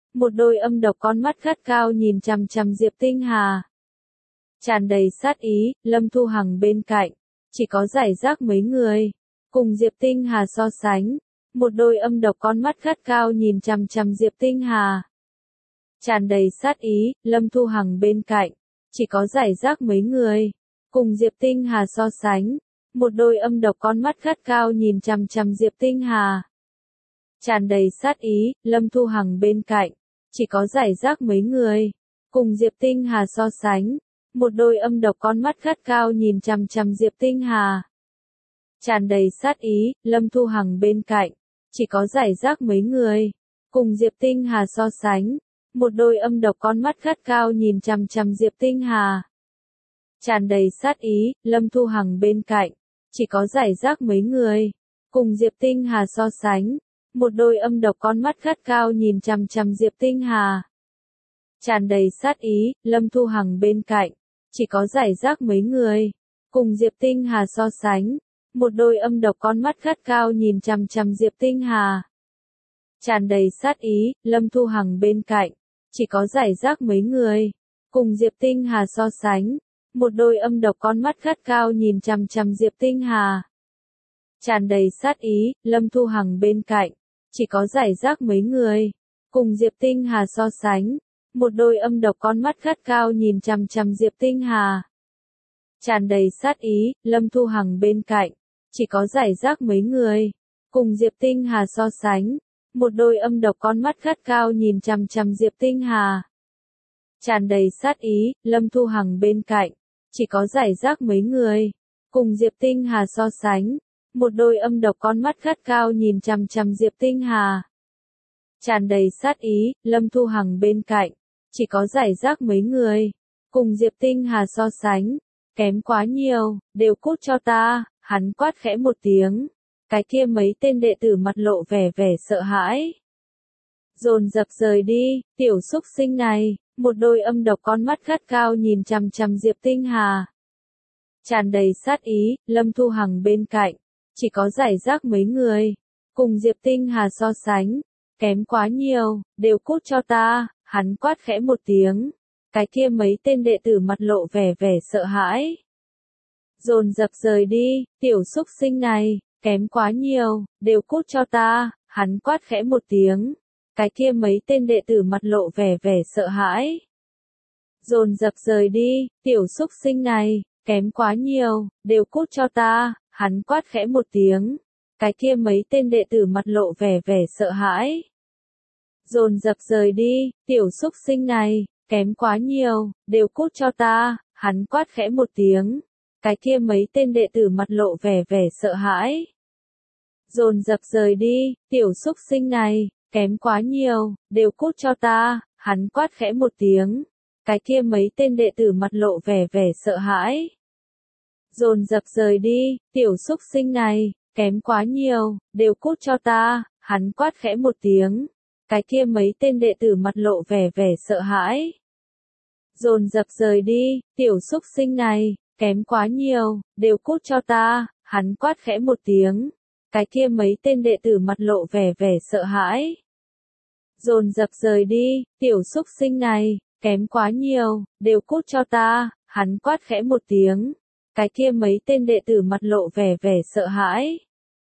một đôi âm độc con mắt gắt cao nhìn chằm chằm Diệp Tinh Hà. Tràn đầy sát ý, Lâm Thu Hằng bên cạnh, chỉ có rải rác mấy người. Cùng Diệp Tinh Hà so sánh, một đôi âm độc con mắt gắt cao nhìn chằm chằm Diệp Tinh Hà. Tràn đầy sát ý, Lâm Thu Hằng bên cạnh, chỉ có rải rác mấy người. Cùng Diệp Tinh Hà so sánh, một đôi âm độc con mắt gắt cao nhìn chằm chằm Diệp Tinh Hà. Tràn đầy sát ý, Lâm Thu Hằng bên cạnh, chỉ có rải rác mấy người. Cùng Diệp Tinh Hà so sánh, một đôi âm độc con mắt gắt cao nhìn chằm chằm Diệp Tinh Hà. Tràn đầy sát ý, Lâm Thu Hằng bên cạnh, chỉ có rải rác mấy người. Cùng Diệp Tinh Hà so sánh, một đôi âm độc con mắt gắt cao nhìn chằm chằm Diệp Tinh Hà. Tràn đầy sát ý, Lâm Thu Hằng bên cạnh, chỉ có rải rác mấy người. Cùng Diệp Tinh Hà so sánh, một đôi âm độc con mắt gắt cao nhìn chằm chằm Diệp Tinh Hà. Tràn đầy sát ý, Lâm Thu Hằng bên cạnh, chỉ có rải rác mấy người. Cùng Diệp Tinh Hà so sánh, một đôi âm độc con mắt gắt cao nhìn chằm chằm Diệp Tinh Hà. Tràn đầy sát ý, Lâm Thu Hằng bên cạnh, chỉ có rải rác mấy người. Cùng Diệp Tinh Hà so sánh, một đôi âm độc con mắt gắt cao nhìn chằm chằm Diệp Tinh Hà. Tràn đầy sát ý, Lâm Thu Hằng bên cạnh, chỉ có rải rác mấy người. Cùng Diệp Tinh Hà so sánh, một đôi âm độc con mắt gắt cao nhìn chằm chằm Diệp Tinh Hà. Tràn đầy sát ý, Lâm Thu Hằng bên cạnh, chỉ có rải rác mấy người. Cùng Diệp Tinh Hà so sánh, một đôi âm độc con mắt gắt cao nhìn chằm chằm Diệp Tinh Hà. Tràn đầy sát ý, Lâm Thu Hằng bên cạnh, chỉ có rải rác mấy người. Cùng Diệp Tinh Hà so sánh, một đôi âm độc con mắt gắt cao nhìn chằm chằm Diệp Tinh Hà. Tràn đầy sát ý, Lâm Thu Hằng bên cạnh, chỉ có rải rác mấy người. Cùng Diệp Tinh Hà so sánh, kém quá nhiều, đều cút cho ta, hắn quát khẽ một tiếng. Cái kia mấy tên đệ tử mặt lộ vẻ sợ hãi. Dồn dập rời đi, tiểu xúc sinh này, một đôi âm độc con mắt gắt cao nhìn chằm chằm Diệp Tinh Hà. Tràn đầy sát ý, Lâm Thu Hằng bên cạnh, chỉ có rải rác mấy người. Cùng Diệp Tinh Hà so sánh, kém quá nhiều, đều cút cho ta, hắn quát khẽ một tiếng. Cái kia mấy tên đệ tử mặt lộ vẻ sợ hãi. Dồn dập rời đi, tiểu xúc sinh này, kém quá nhiều, đều cút cho ta, hắn quát khẽ một tiếng. Cái kia mấy tên đệ tử mặt lộ vẻ sợ hãi. Dồn dập rời đi, tiểu xúc sinh này, kém quá nhiều, đều cút cho ta, hắn quát khẽ một tiếng. Cái kia mấy tên đệ tử mặt lộ vẻ sợ hãi. Dồn dập rời đi, tiểu xúc sinh này, kém quá nhiều, đều cút cho ta, hắn quát khẽ một tiếng. Cái kia mấy tên đệ tử mặt lộ vẻ sợ hãi. Dồn dập rời đi, tiểu xúc sinh này, kém quá nhiều, đều cút cho ta, hắn quát khẽ một tiếng. Cái kia mấy tên đệ tử mặt lộ vẻ sợ hãi. Dồn dập rời đi, tiểu xúc sinh này, kém quá nhiều, đều cút cho ta, hắn quát khẽ một tiếng. Cái kia mấy tên đệ tử mặt lộ vẻ sợ hãi. Dồn dập rời đi, tiểu xúc sinh này, kém quá nhiều, đều cút cho ta, hắn quát khẽ một tiếng. Cái kia mấy tên đệ tử mặt lộ vẻ sợ hãi. Dồn dập rời đi, tiểu xúc sinh này, kém quá nhiều, đều cút cho ta, hắn quát khẽ một tiếng. Cái kia mấy tên đệ tử mặt lộ vẻ sợ hãi.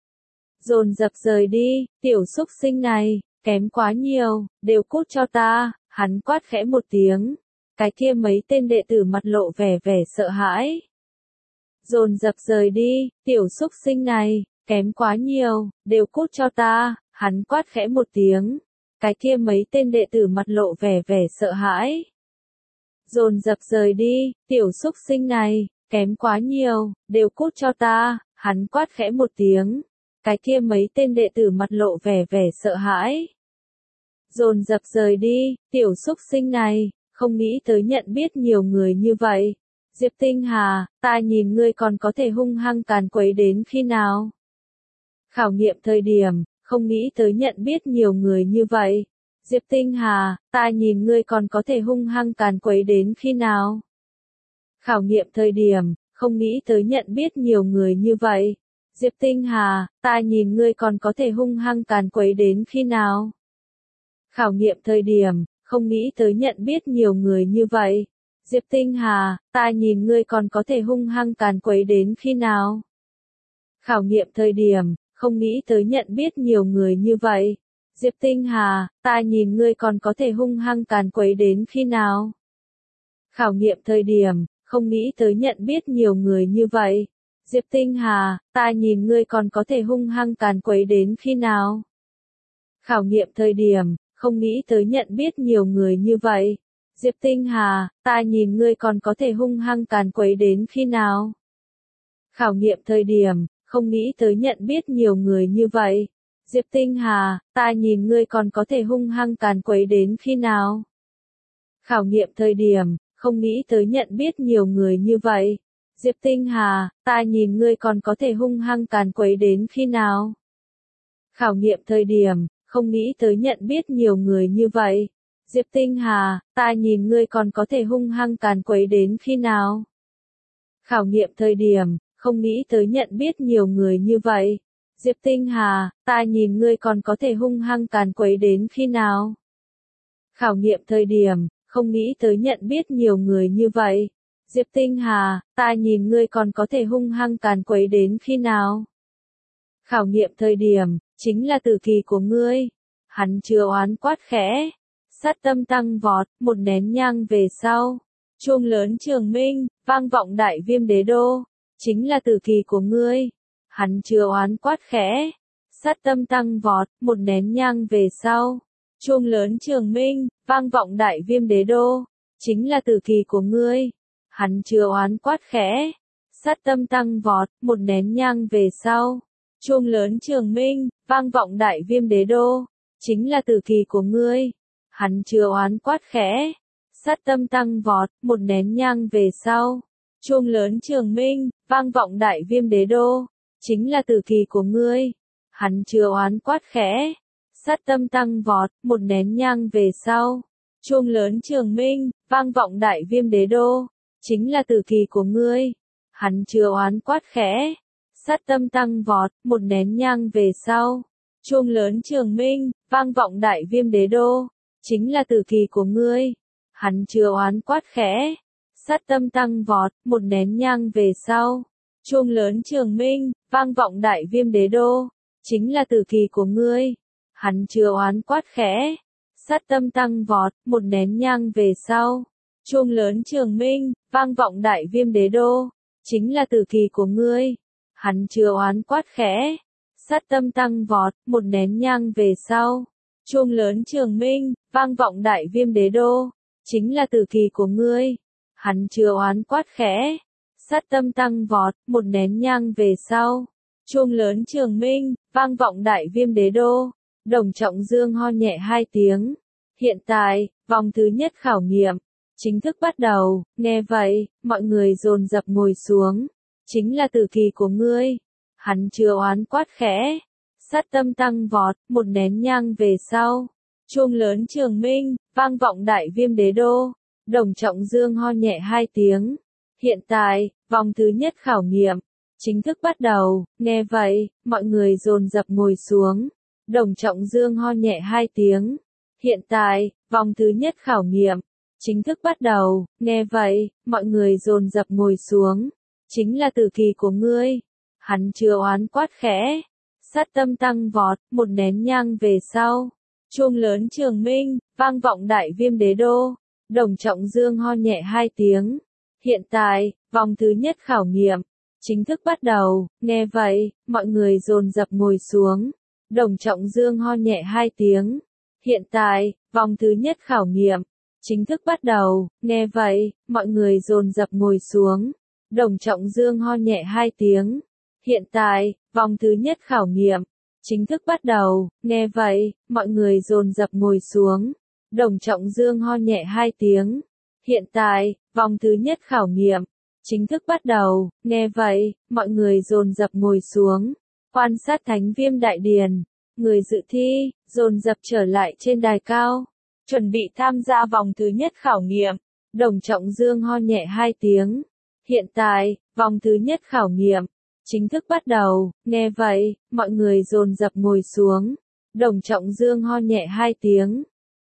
Dồn dập rời đi, tiểu xúc sinh này, kém quá nhiều, đều cút cho ta, hắn quát khẽ một tiếng. Cái kia mấy tên đệ tử mặt lộ vẻ sợ hãi. Dồn dập rời đi, tiểu xúc sinh này, kém quá nhiều, đều cút cho ta, hắn quát khẽ một tiếng. Cái kia mấy tên đệ tử mặt lộ vẻ sợ hãi. Dồn dập rời đi, tiểu xúc sinh này, kém quá nhiều, đều cút cho ta, hắn quát khẽ một tiếng. Cái kia mấy tên đệ tử mặt lộ vẻ sợ hãi. Dồn dập rời đi, tiểu xúc sinh này, không nghĩ tới nhận biết nhiều người như vậy. Diệp Tinh Hà, ta nhìn ngươi còn có thể hung hăng càn quấy đến khi nào? Khảo nghiệm thời điểm, không nghĩ tới nhận biết nhiều người như vậy. Diệp Tinh Hà, ta nhìn ngươi còn có thể hung hăng càn quấy đến khi nào? Khảo nghiệm thời điểm, không nghĩ tới nhận biết nhiều người như vậy. Diệp Tinh Hà, ta nhìn ngươi còn có thể hung hăng càn quấy đến khi nào? Khảo nghiệm thời điểm, không nghĩ tới nhận biết nhiều người như vậy. Diệp Tinh Hà, ta nhìn ngươi còn có thể hung hăng càn quấy đến khi nào? Khảo nghiệm thời điểm, không nghĩ tới nhận biết nhiều người như vậy. Diệp Tinh Hà, ta nhìn ngươi còn có thể hung hăng càn quấy đến khi nào? Khảo nghiệm thời điểm, không nghĩ tới nhận biết nhiều người như vậy. Diệp Tinh Hà, ta nhìn ngươi còn có thể hung hăng càn quấy đến khi nào? Khảo nghiệm thời điểm, không nghĩ tới nhận biết nhiều người như vậy. Diệp Tinh Hà, ta nhìn ngươi còn có thể hung hăng càn quấy đến khi nào? Khảo nghiệm thời điểm, không nghĩ tới nhận biết nhiều người như vậy. Diệp Tinh Hà, ta nhìn ngươi còn có thể hung hăng càn quấy đến khi nào? Khảo nghiệm thời điểm, không nghĩ tới nhận biết nhiều người như vậy. Diệp Tinh Hà, ta nhìn ngươi còn có thể hung hăng càn quấy đến khi nào? Khảo nghiệm thời điểm, không nghĩ tới nhận biết nhiều người như vậy. Diệp Tinh Hà, ta nhìn ngươi còn có thể hung hăng càn quấy đến khi nào? Khảo nghiệm thời điểm, không nghĩ tới nhận biết nhiều người như vậy. Diệp Tinh Hà, ta nhìn ngươi còn có thể hung hăng càn quấy đến khi nào? Khảo nghiệm thời điểm, không nghĩ tới nhận biết nhiều người như vậy. Diệp Tinh Hà, ta nhìn ngươi còn có thể hung hăng càn quấy đến khi nào? Khảo nghiệm thời điểm, chính là tử kỳ của ngươi. Hắn chứa oán quát khẽ. Sát tâm tăng vọt, một nén nhang về sau. Chuông lớn trường minh, vang vọng đại viêm đế đô. Chính là tử kỳ của ngươi. Hắn chứa oán quát khẽ. Sát tâm tăng vọt, một nén nhang về sau. Chuông lớn trường minh, vang vọng đại viêm đế đô. Chính là tử kỳ của ngươi. Hắn chứa oán quát khẽ. Sát tâm tăng vọt, một nén nhang về sau. Chuông lớn trường minh, vang vọng đại viêm đế đô. Chính là tử kỳ của ngươi. Hắn chứa oán quát khẽ. Sát tâm tăng vọt, một nén nhang về sau. Chuông lớn trường minh, vang vọng đại viêm đế đô. Chính là tử kỳ của ngươi. Hắn chứa oán quát khẽ. Sát tâm tăng vọt, một nén nhang về sau. Chuông lớn trường minh, vang vọng đại viêm đế đô. Chính là tử kỳ của ngươi. Hắn chứa oán quát khẽ. Sát tâm tăng vọt, một nén nhang về sau. Chuông lớn trường minh, vang vọng đại viêm đế đô. Chính là tử kỳ của ngươi. Hắn chứa oán quát khẽ. Sát tâm tăng vọt, một nén nhang về sau. Chuông lớn trường minh, vang vọng đại viêm đế đô. Chính là tử kỳ của ngươi. Hắn chứa oán quát khẽ. Sát tâm tăng vọt, một nén nhang về sau. Chuông lớn trường minh, vang vọng đại viêm đế đô. Chính là tử kỳ của ngươi. Hắn chứa oán quát khẽ. Sát tâm tăng vọt, một nén nhang về sau. Chuông lớn trường minh, vang vọng đại viêm đế đô. Chính là tử kỳ của ngươi. Hắn chứa oán quát khẽ. Sát tâm tăng vọt, một nén nhang về sau. Chuông lớn trường minh, vang vọng đại viêm đế đô. Đồng Trọng Dương ho nhẹ hai tiếng. Hiện tại, vòng thứ nhất khảo nghiệm chính thức bắt đầu. Nghe vậy, mọi người dồn dập ngồi xuống. Chính là tử kỳ của ngươi. Hắn chứa oán quát khẽ. Sát tâm tăng vọt, một nén nhang về sau. Chuông lớn trường minh, vang vọng đại viêm đế đô. Đồng Trọng Dương ho nhẹ hai tiếng. Hiện tại, vòng thứ nhất khảo nghiệm chính thức bắt đầu. Nghe vậy, mọi người dồn dập ngồi xuống. Đồng Trọng Dương ho nhẹ hai tiếng. Hiện tại, vòng thứ nhất khảo nghiệm chính thức bắt đầu. Nghe vậy, mọi người dồn dập ngồi xuống. Chính là tử kỳ của ngươi. Hắn chứa oán quát khẽ. Sát tâm tăng vọt, một nén nhang về sau. Chuông lớn trường minh, vang vọng đại viêm đế đô. Đồng Trọng Dương ho nhẹ hai tiếng. Hiện tại, vòng thứ nhất khảo nghiệm chính thức bắt đầu. Nghe vậy, mọi người dồn dập ngồi xuống. Đồng Trọng Dương ho nhẹ hai tiếng. Hiện tại, vòng thứ nhất khảo nghiệm chính thức bắt đầu. Nghe vậy, mọi người dồn dập ngồi xuống. Đồng Trọng Dương ho nhẹ hai tiếng. Hiện tại, vòng thứ nhất khảo nghiệm chính thức bắt đầu. Nghe vậy, mọi người dồn dập ngồi xuống. Đồng Trọng Dương ho nhẹ hai tiếng. Hiện tại, vòng thứ nhất khảo nghiệm chính thức bắt đầu. Nghe vậy, mọi người dồn dập ngồi xuống. Quan sát Thánh Viêm Đại Điền, người dự thi dồn dập trở lại trên đài cao, chuẩn bị tham gia vòng thứ nhất khảo nghiệm. Đồng Trọng Dương ho nhẹ hai tiếng. Hiện tại, vòng thứ nhất khảo nghiệm chính thức bắt đầu. Nghe vậy, mọi người dồn dập ngồi xuống. Đồng Trọng Dương ho nhẹ hai tiếng.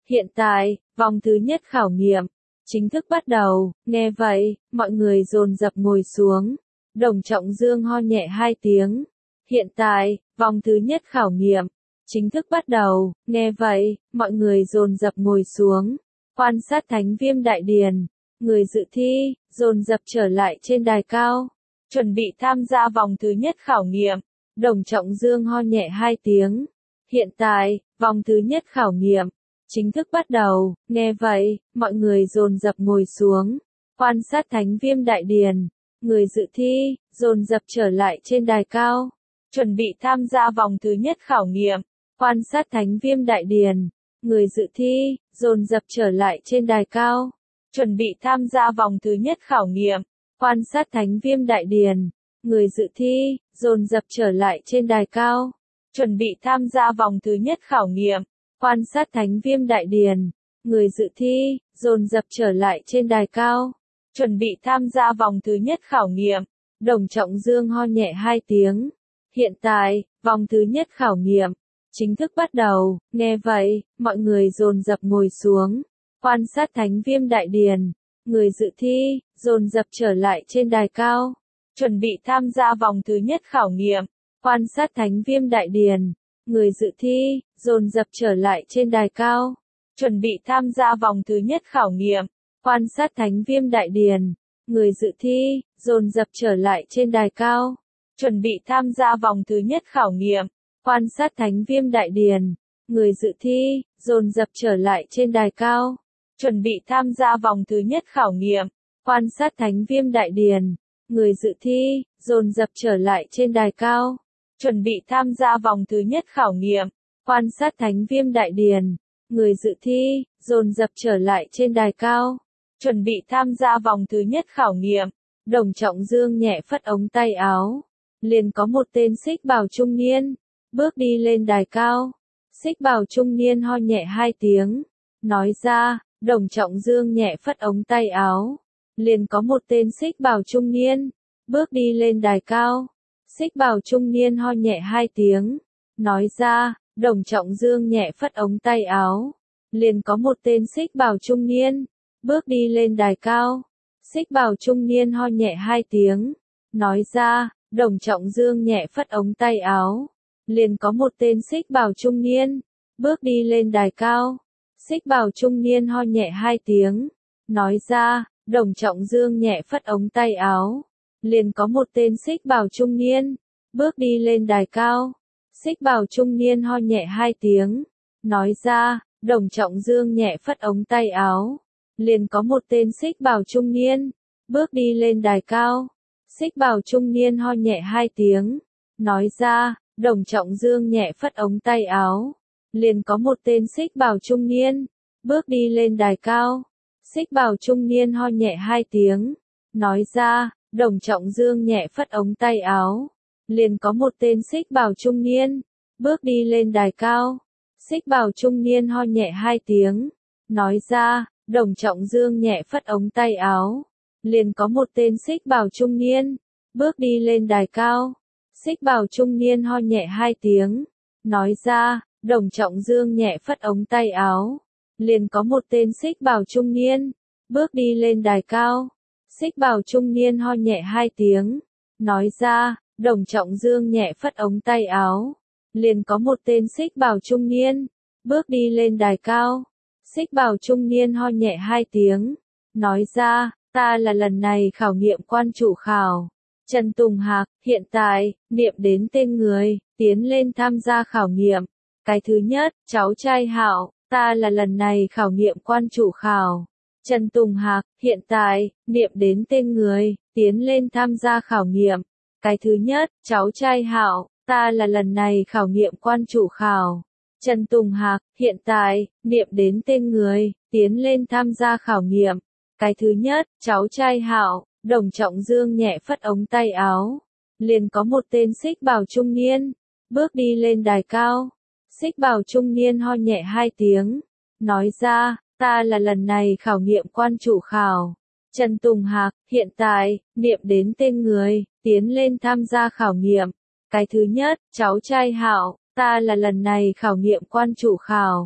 Hiện tại, vòng thứ nhất khảo nghiệm chính thức bắt đầu. Nghe vậy, mọi người dồn dập ngồi xuống. Đồng Trọng Dương ho nhẹ 2 tiếng. Hiện tại, vòng thứ nhất khảo nghiệm chính thức bắt đầu. Nghe vậy, mọi người dồn dập ngồi xuống. Quan sát Thánh Viêm Đại Điển. Người dự thi dồn dập trở lại trên đài cao, chuẩn bị tham gia vòng thứ nhất khảo nghiệm. Đồng Trọng Dương ho nhẹ 2 tiếng. Hiện tại, vòng thứ nhất khảo nghiệm chính thức bắt đầu. Nghe vậy, mọi người dồn dập ngồi xuống. Quan sát Thánh Viêm Đại Điển. Người dự thi dồn dập trở lại trên đài cao, chuẩn bị tham gia vòng thứ nhất khảo nghiệm. Quan sát Thánh Viêm Đại Điển. Người dự thi dồn dập trở lại trên đài cao, chuẩn bị tham gia vòng thứ nhất khảo nghiệm. Quan sát Thánh Viêm Đại Điển. Người dự thi dồn dập trở lại trên đài cao, chuẩn bị tham gia vòng thứ nhất khảo nghiệm. Quan sát Thánh Viêm Đại Điển. Người dự thi dồn dập trở lại trên đài cao, chuẩn bị tham gia vòng thứ nhất khảo nghiệm. Đồng Trọng Dương ho nhẹ 2 tiếng. Hiện tại, vòng thứ nhất khảo nghiệm chính thức bắt đầu. Nghe vậy, mọi người dồn dập ngồi xuống. Quan sát Thánh Viêm Đại Điển. Người dự thi dồn dập trở lại trên đài cao, chuẩn bị tham gia vòng thứ nhất khảo nghiệm. Quan sát Thánh Viêm Đại Điển. Người dự thi dồn dập trở lại trên đài cao, chuẩn bị tham gia vòng thứ nhất khảo nghiệm. Quan sát Thánh Viêm Đại Điển. Người dự thi dồn dập trở lại trên đài cao, chuẩn bị tham gia vòng thứ nhất khảo nghiệm. Quan sát Thánh Viêm Đại Điển. Người dự thi dồn dập trở lại trên đài cao, chuẩn bị tham gia vòng thứ nhất khảo nghiệm. Quan sát Thánh Viêm Đại Điển. Người dự thi dồn dập trở lại trên đài cao, chuẩn bị tham gia vòng thứ nhất khảo nghiệm. Quan sát Thánh Viêm Đại Điển. Người dự thi dồn dập trở lại trên đài cao, chuẩn bị tham gia vòng thứ nhất khảo nghiệm. Đồng Trọng Dương nhẹ phất ống tay áo. Liền có một tên xích bào trung niên bước đi lên đài cao. Xích bào trung niên ho nhẹ 2 tiếng. Nói ra, Đồng Trọng Dương nhẹ phất ống tay áo. Liền có một tên xích bào trung niên bước đi lên đài cao. Xích bào trung niên ho nhẹ 2 tiếng. Nói ra, Đồng Trọng Dương nhẹ phất ống tay áo. Liền có một tên xích bào trung niên bước đi lên đài cao. Xích bào trung niên ho nhẹ 2 tiếng. Nói ra, Đồng Trọng Dương nhẹ phất ống tay áo. Liền có một tên xích bào trung niên bước đi lên đài cao. Xích bào trung niên ho nhẹ 2 tiếng. Nói ra, Đồng Trọng Dương nhẹ phất ống tay áo. Liền có một tên xích bào trung niên bước đi lên đài cao. Xích bào trung niên ho nhẹ 2 tiếng. Nói ra, Đồng Trọng Dương nhẹ phất ống tay áo. Liền có một tên xích bào trung niên bước đi lên đài cao. Xích bào trung niên ho nhẹ 2 tiếng. Nói ra, Đồng Trọng Dương nhẹ phất ống tay áo. Liền có một tên xích bào trung niên bước đi lên đài cao. Xích bào trung niên ho nhẹ 2 tiếng. Nói ra, Đồng Trọng Dương nhẹ phất ống tay áo. Liền có một tên xích bào trung niên bước đi lên đài cao. Xích bào trung niên ho nhẹ 2 tiếng. Nói ra, Đồng Trọng Dương nhẹ phất ống tay áo. Liền có một tên xích bào trung niên bước đi lên đài cao. Xích bào trung niên ho nhẹ 2 tiếng. Nói ra, Đồng Trọng Dương nhẹ phất ống tay áo. Liền có một tên xích bào trung niên bước đi lên đài cao. Xích bào trung niên ho nhẹ 2 tiếng. Nói ra, Đồng Trọng Dương nhẹ phất ống tay áo. Liền có một tên xích bào trung niên bước đi lên đài cao. Xích bào trung niên ho nhẹ 2 tiếng. Nói ra, ta là lần này khảo nghiệm quan trụ khảo. Trần Tùng Hạc, hiện tại, niệm đến tên người, tiến lên tham gia khảo nghiệm. Cái thứ nhất, cháu trai Hạo, ta là lần này khảo nghiệm quan trụ khảo. Trần Tùng Hạc, hiện tại, niệm đến tên người, tiến lên tham gia khảo nghiệm. Cái thứ nhất, cháu trai Hạo, ta là lần này khảo nghiệm quan trụ khảo. Trần Tùng Hạc, hiện tại, niệm đến tên người, tiến lên tham gia khảo nghiệm. Cái thứ nhất, cháu trai Hạo. Đồng Trọng Dương nhẹ phất ống tay áo. Liền có một tên xích bào trung niên bước đi lên đài cao. Xích bào trung niên ho nhẹ 2 tiếng. Nói ra, ta là lần này khảo nghiệm quan trụ khảo. Trần Tùng Hạc, hiện tại, niệm đến tên người, tiến lên tham gia khảo nghiệm. Cái thứ nhất, cháu trai Hạo, ta là lần này khảo nghiệm quan trụ khảo.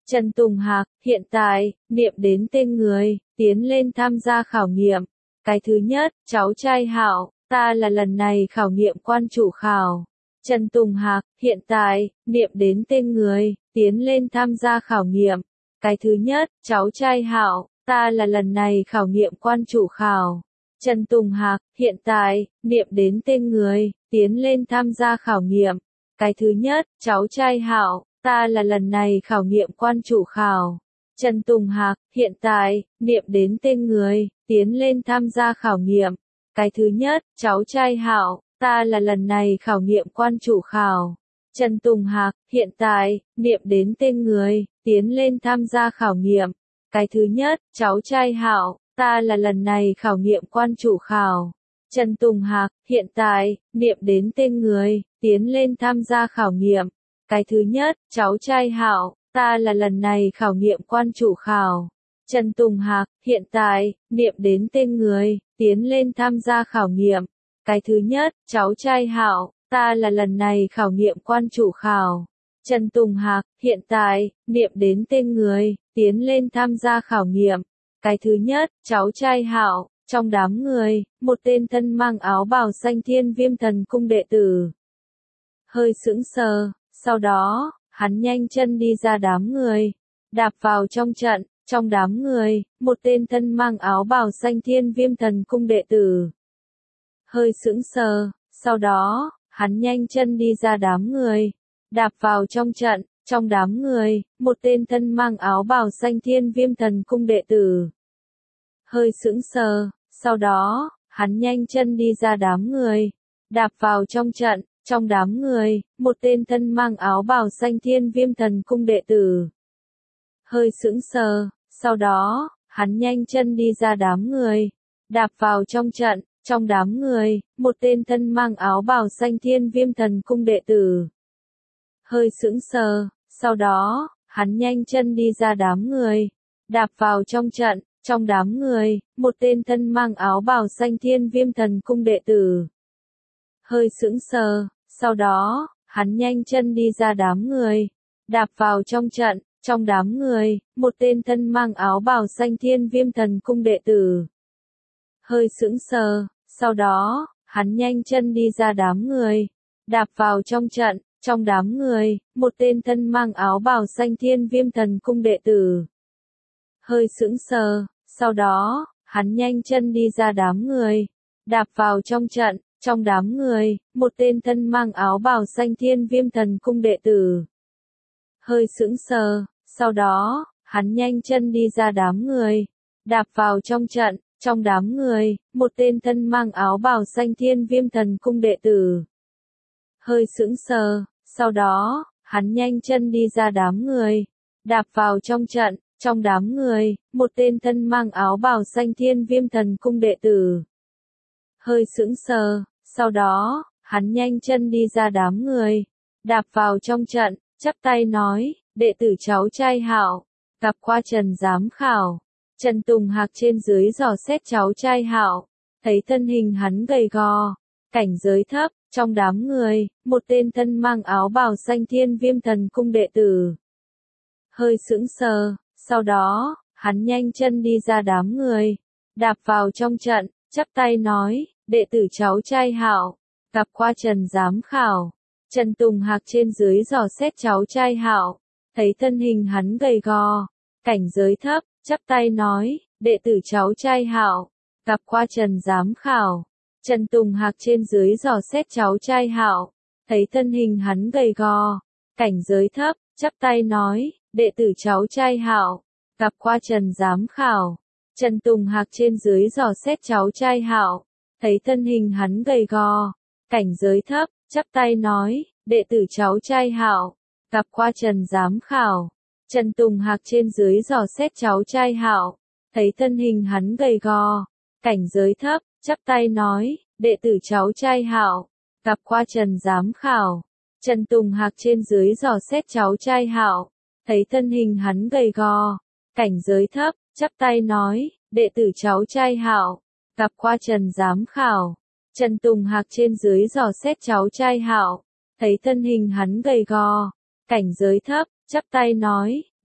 Trần Tùng Hạc, hiện tại, niệm đến tên người, tiến lên tham gia khảo nghiệm. Cái thứ nhất, cháu trai Hạo, ta là lần này khảo nghiệm quan chủ khảo. Trần Tùng Hạc, hiện tại, niệm đến tên người, tiến lên tham gia khảo nghiệm. Cái thứ nhất, cháu trai Hạo, ta là lần này khảo nghiệm quan chủ khảo. Trần Tùng Hạc, hiện tại, niệm đến tên người, tiến lên tham gia khảo nghiệm. Cái thứ nhất, cháu trai Hạo, ta là lần này khảo nghiệm quan chủ khảo. Trần Tùng Hạc, hiện tại, niệm đến tên người, tiến lên tham gia khảo nghiệm. Cái thứ nhất, cháu trai Hạo, ta là lần này khảo nghiệm quan chủ khảo. Trần Tùng Hạc, hiện tại, niệm đến tên người, tiến lên tham gia khảo nghiệm. Cái thứ nhất, cháu trai Hạo, ta là lần này khảo nghiệm quan chủ khảo. Trần Tùng Hạc, hiện tại, niệm đến tên người, tiến lên tham gia khảo nghiệm. Cái thứ nhất, cháu trai Hạo, ta là lần này khảo nghiệm quan chủ khảo. Trần Tùng Hạc, hiện tại, niệm đến tên người, tiến lên tham gia khảo nghiệm. Cái thứ nhất, cháu trai Hạo, ta là lần này khảo nghiệm quan chủ khảo. Trần Tùng Hạc, hiện tại, niệm đến tên người, tiến lên tham gia khảo nghiệm. Cái thứ nhất, cháu trai Hạo, trong đám người, một tên thân mang áo bào xanh Thiên Viêm Thần Cung đệ tử. Hơi sững sờ, sau đó, hắn nhanh chân đi ra đám người, đạp vào trong trận, trong đám người, một tên thân mang áo bào xanh Thiên Viêm Thần Cung đệ tử. Hơi sững sờ, sau đó, hắn nhanh chân đi ra đám người, đạp vào trong trận, trong đám người, một tên thân mang áo bào xanh Thiên Viêm Thần Cung đệ tử. Hơi sững sờ, sau đó, hắn nhanh chân đi ra đám người, đạp vào trong trận, trong đám người, một tên thân mang áo bào xanh Thiên Viêm Thần Cung đệ tử. Hơi sững sờ, sau đó, hắn nhanh chân đi ra đám người, đạp vào trong trận, trong đám người, một tên thân mang áo bào xanh Thiên Viêm Thần Cung đệ tử. Hơi sững sờ, sau đó, hắn nhanh chân đi ra đám người, đạp vào trong trận, trong đám người, một tên thân mang áo bào xanh Thiên Viêm Thần Cung đệ tử. Hơi sững sờ, sau đó, hắn nhanh chân đi ra đám người, đạp vào trong trận, trong đám người, một tên thân mang áo bào xanh Thiên Viêm Thần Cung đệ tử. Hơi sững sờ, sau đó, hắn nhanh chân đi ra đám người, đạp vào trong trận, trong đám người, một tên thân mang áo bào xanh Thiên Viêm Thần Cung đệ tử. Hơi sững sờ, sau đó, hắn nhanh chân đi ra đám người, đạp vào trong trận, trong đám người, một tên thân mang áo bào xanh Thiên Viêm Thần Cung đệ tử. Hơi sững sờ, sau đó, hắn nhanh chân đi ra đám người, đạp vào trong trận, trong đám người, một tên thân mang áo bào xanh Thiên Viêm Thần Cung đệ tử. Hơi sững sờ, sau đó, hắn nhanh chân đi ra đám người, đạp vào trong trận, trong đám người, một tên thân mang áo bào xanh Thiên Viêm Thần Cung đệ tử. Hơi sững sờ, sau đó, hắn nhanh chân đi ra đám người, đạp vào trong trận, chắp tay nói, đệ tử cháu trai Hạo, gặp qua Trần giám khảo. Trần Tùng Hạc trên dưới dò xét cháu trai Hạo, thấy thân hình hắn gầy gò, cảnh giới thấp, trong đám người, một tên thân mang áo bào xanh Thiên Viêm Thần Cung đệ tử. Hơi sững sờ, sau đó, hắn nhanh chân đi ra đám người, đạp vào trong trận, chắp tay nói, đệ tử cháu trai Hạo, gặp qua Trần giám khảo. Trần Tùng Hạc trên dưới dò xét cháu trai Hạo, thấy thân hình hắn gầy gò, cảnh giới thấp, chắp tay nói, đệ tử cháu trai Hạo, gặp qua Trần giám khảo. Trần Tùng Hạc trên dưới dò xét cháu trai Hạo, thấy thân hình hắn gầy gò, cảnh giới thấp, chắp tay nói, đệ tử cháu trai Hạo, gặp qua Trần giám khảo. Trần Tùng Hạc trên dưới dò xét cháu trai Hạo, thấy thân hình hắn gầy gò, cảnh giới thấp, chắp tay nói, đệ tử cháu trai Hạo, gặp qua Trần giám khảo. Trần Tùng Hạc trên dưới dò xét cháu trai Hạo, thấy thân hình hắn gầy gò, cảnh giới thấp, chắp tay nói, đệ tử cháu trai Hạo, gặp qua Trần giám khảo. Trần Tùng Hạc trên dưới dò xét cháu trai Hạo, thấy thân hình hắn gầy gò, cảnh giới thấp, chắp tay nói, đệ tử cháu trai Hạo, gặp qua Trần giám khảo. Trần Tùng Hạc trên dưới dò xét cháu trai Hạo, thấy thân hình hắn gầy gò, cảnh giới thấp, chắp tay nói,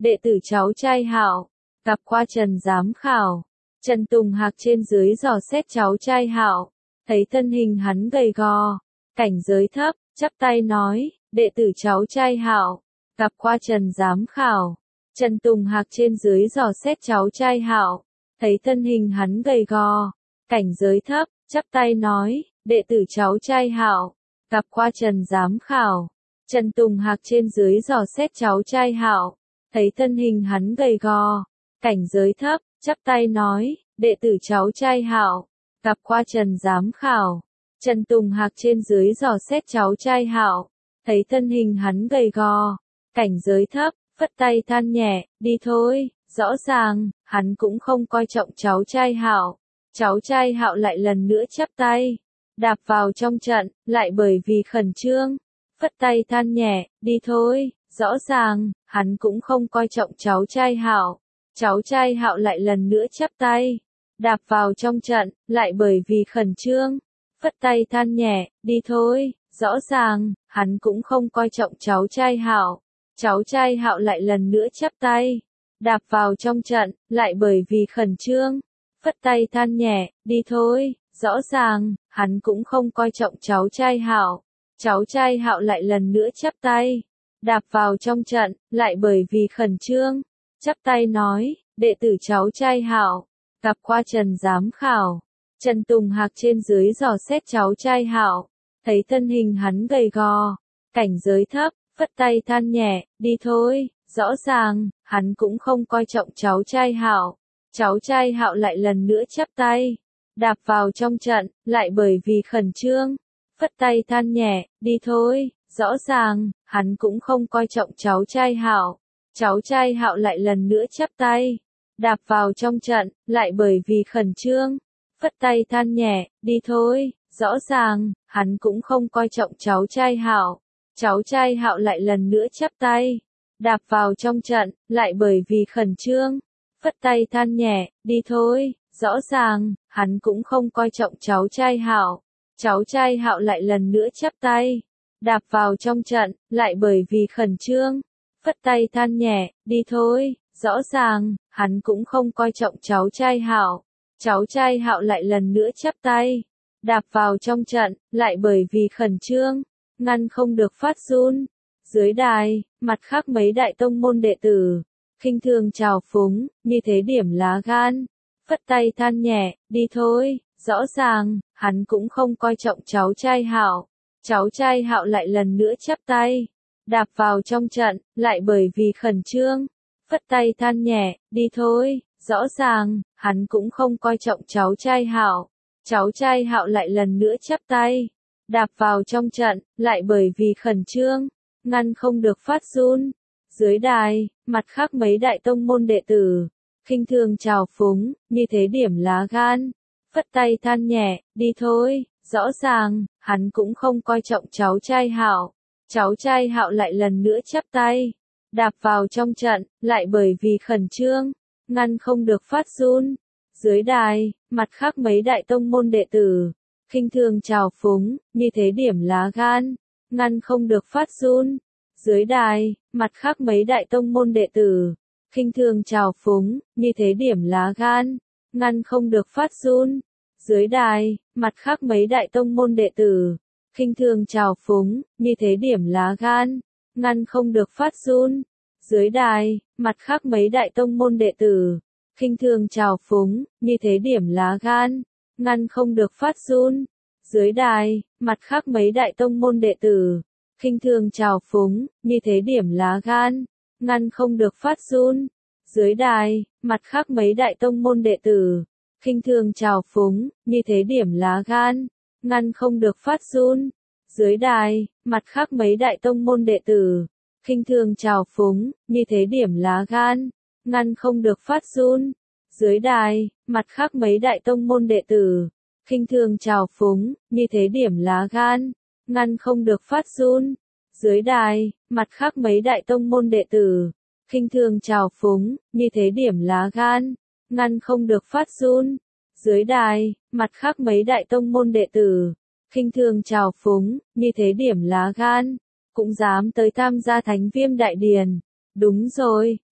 đệ tử cháu trai Hạo, gặp qua Trần giám khảo. Trần Tùng Hạc trên dưới dò xét cháu trai Hạo, thấy thân hình hắn gầy gò, cảnh giới thấp, chắp tay nói, đệ tử cháu trai Hạo, gặp qua Trần giám khảo. Trần Tùng Hạc trên dưới dò xét cháu trai Hạo, thấy thân hình hắn gầy gò, cảnh giới thấp, chắp tay nói, đệ tử cháu trai Hạo, gặp qua Trần giám khảo. Trần Tùng Hạc trên dưới dò xét cháu trai Hạo, thấy thân hình hắn gầy gò, cảnh giới thấp, chắp tay nói, đệ tử cháu trai Hạo, gặp qua Trần giám khảo. Trần Tùng Hạc trên dưới dò xét cháu trai Hạo, thấy thân hình hắn gầy gò, cảnh giới thấp, phất tay than nhẹ, đi thôi. Rõ ràng, hắn cũng không coi trọng cháu trai Hạo. Cháu trai Hạo lại lần nữa chắp tay, đạp vào trong trận, lại bởi vì khẩn trương, phất tay than nhẹ, đi thôi. Rõ ràng, hắn cũng không coi trọng cháu trai Hạo. Cháu trai Hạo lại lần nữa chắp tay, đạp vào trong trận, lại bởi vì khẩn trương, phất tay than nhẹ, đi thôi. Rõ ràng, hắn cũng không coi trọng cháu trai Hạo. Cháu trai Hạo lại lần nữa chắp tay, đạp vào trong trận, lại bởi vì khẩn trương, phất tay than nhẹ, đi thôi. Rõ ràng, hắn cũng không coi trọng cháu trai Hạo. Cháu trai Hạo lại lần nữa chắp tay, đạp vào trong trận, lại bởi vì khẩn trương, chắp tay nói, đệ tử cháu trai Hạo, gặp qua Trần giám khảo. Trần Tùng Hạc trên dưới dò xét cháu trai Hạo, thấy thân hình hắn gầy gò, cảnh giới thấp, phất tay than nhẹ, đi thôi. Rõ ràng, hắn cũng không coi trọng cháu trai Hạo. Cháu trai Hạo lại lần nữa chắp tay, đạp vào trong trận, lại bởi vì khẩn trương, phất tay than nhẹ, đi thôi. Rõ ràng, hắn cũng không coi trọng cháu trai Hạo. Cháu trai Hạo lại lần nữa chắp tay, đạp vào trong trận, lại bởi vì khẩn trương, phất tay than nhẹ, đi thôi. Rõ ràng, hắn cũng không coi trọng cháu trai Hạo. Cháu trai Hạo lại lần nữa chắp tay, đạp vào trong trận, lại bởi vì khẩn trương, phất tay than nhẹ, đi thôi. Rõ ràng, hắn cũng không coi trọng cháu trai Hạo. Cháu trai Hạo lại lần nữa chắp tay, đạp vào trong trận, lại bởi vì khẩn trương, phất tay than nhẹ, đi thôi. Rõ ràng, hắn cũng không coi trọng cháu trai Hạo. Cháu trai Hạo lại lần nữa chắp tay, đạp vào trong trận, lại bởi vì khẩn trương, ngăn không được phát run. Dưới đài, mặt khác mấy đại tông môn đệ tử, khinh thường trào phúng, như thế điểm lá gan, phất tay than nhẹ, đi thôi. Rõ ràng, hắn cũng không coi trọng cháu trai Hạo. Cháu trai Hạo lại lần nữa chắp tay, đạp vào trong trận, lại bởi vì khẩn trương, phất tay than nhẹ, đi thôi. Rõ ràng, hắn cũng không coi trọng cháu trai Hạo. Cháu trai Hạo lại lần nữa chắp tay, đạp vào trong trận, lại bởi vì khẩn trương, ngăn không được phát run. Dưới đài, mặt khác mấy đại tông môn đệ tử, khinh thường trào phúng, như thế điểm lá gan, phất tay than nhẹ, đi thôi. Rõ ràng, hắn cũng không coi trọng cháu trai Hạo. Cháu trai Hạo lại lần nữa chắp tay, đạp vào trong trận, lại bởi vì khẩn trương, ngăn không được phát run. Dưới đài, mặt khác mấy đại tông môn đệ tử, khinh thường trào phúng, như thế điểm lá gan, ngăn không được phát run. Dưới đài, mặt khác mấy đại tông môn đệ tử, khinh thường trào phúng, như thế điểm lá gan, ngăn không được phát run. Dưới đài, mặt khác mấy đại tông môn đệ tử, khinh thường trào phúng, như thế điểm lá gan, ngăn không được phát run. Dưới đài, mặt khác mấy đại tông môn đệ tử, khinh thường trào phúng, như thế điểm lá gan, ngăn không được phát run. Dưới đài, mặt khác mấy đại tông môn đệ tử, khinh thường trào phúng, như thế điểm lá gan, ngăn không được phát run. Dưới đài, mặt khác mấy đại tông môn đệ tử, khinh thường trào phúng, như thế điểm lá gan, ngăn không được phát run. Dưới đài, mặt khác mấy đại tông môn đệ tử, khinh thường trào phúng, như thế điểm lá gan, ngăn không được phát run. Dưới đài, mặt khác mấy đại tông môn đệ tử, khinh thường trào phúng, như thế điểm lá gan, ngăn không được phát run. Dưới đài, mặt khác mấy đại tông môn đệ tử, khinh thường trào phúng, như thế điểm lá gan, ngăn không được phát run. Dưới đài, mặt khác mấy đại tông môn đệ tử, khinh thường trào phúng, như thế điểm lá gan, cũng dám tới tham gia Thánh Viêm Đại Điển. Đúng rồi,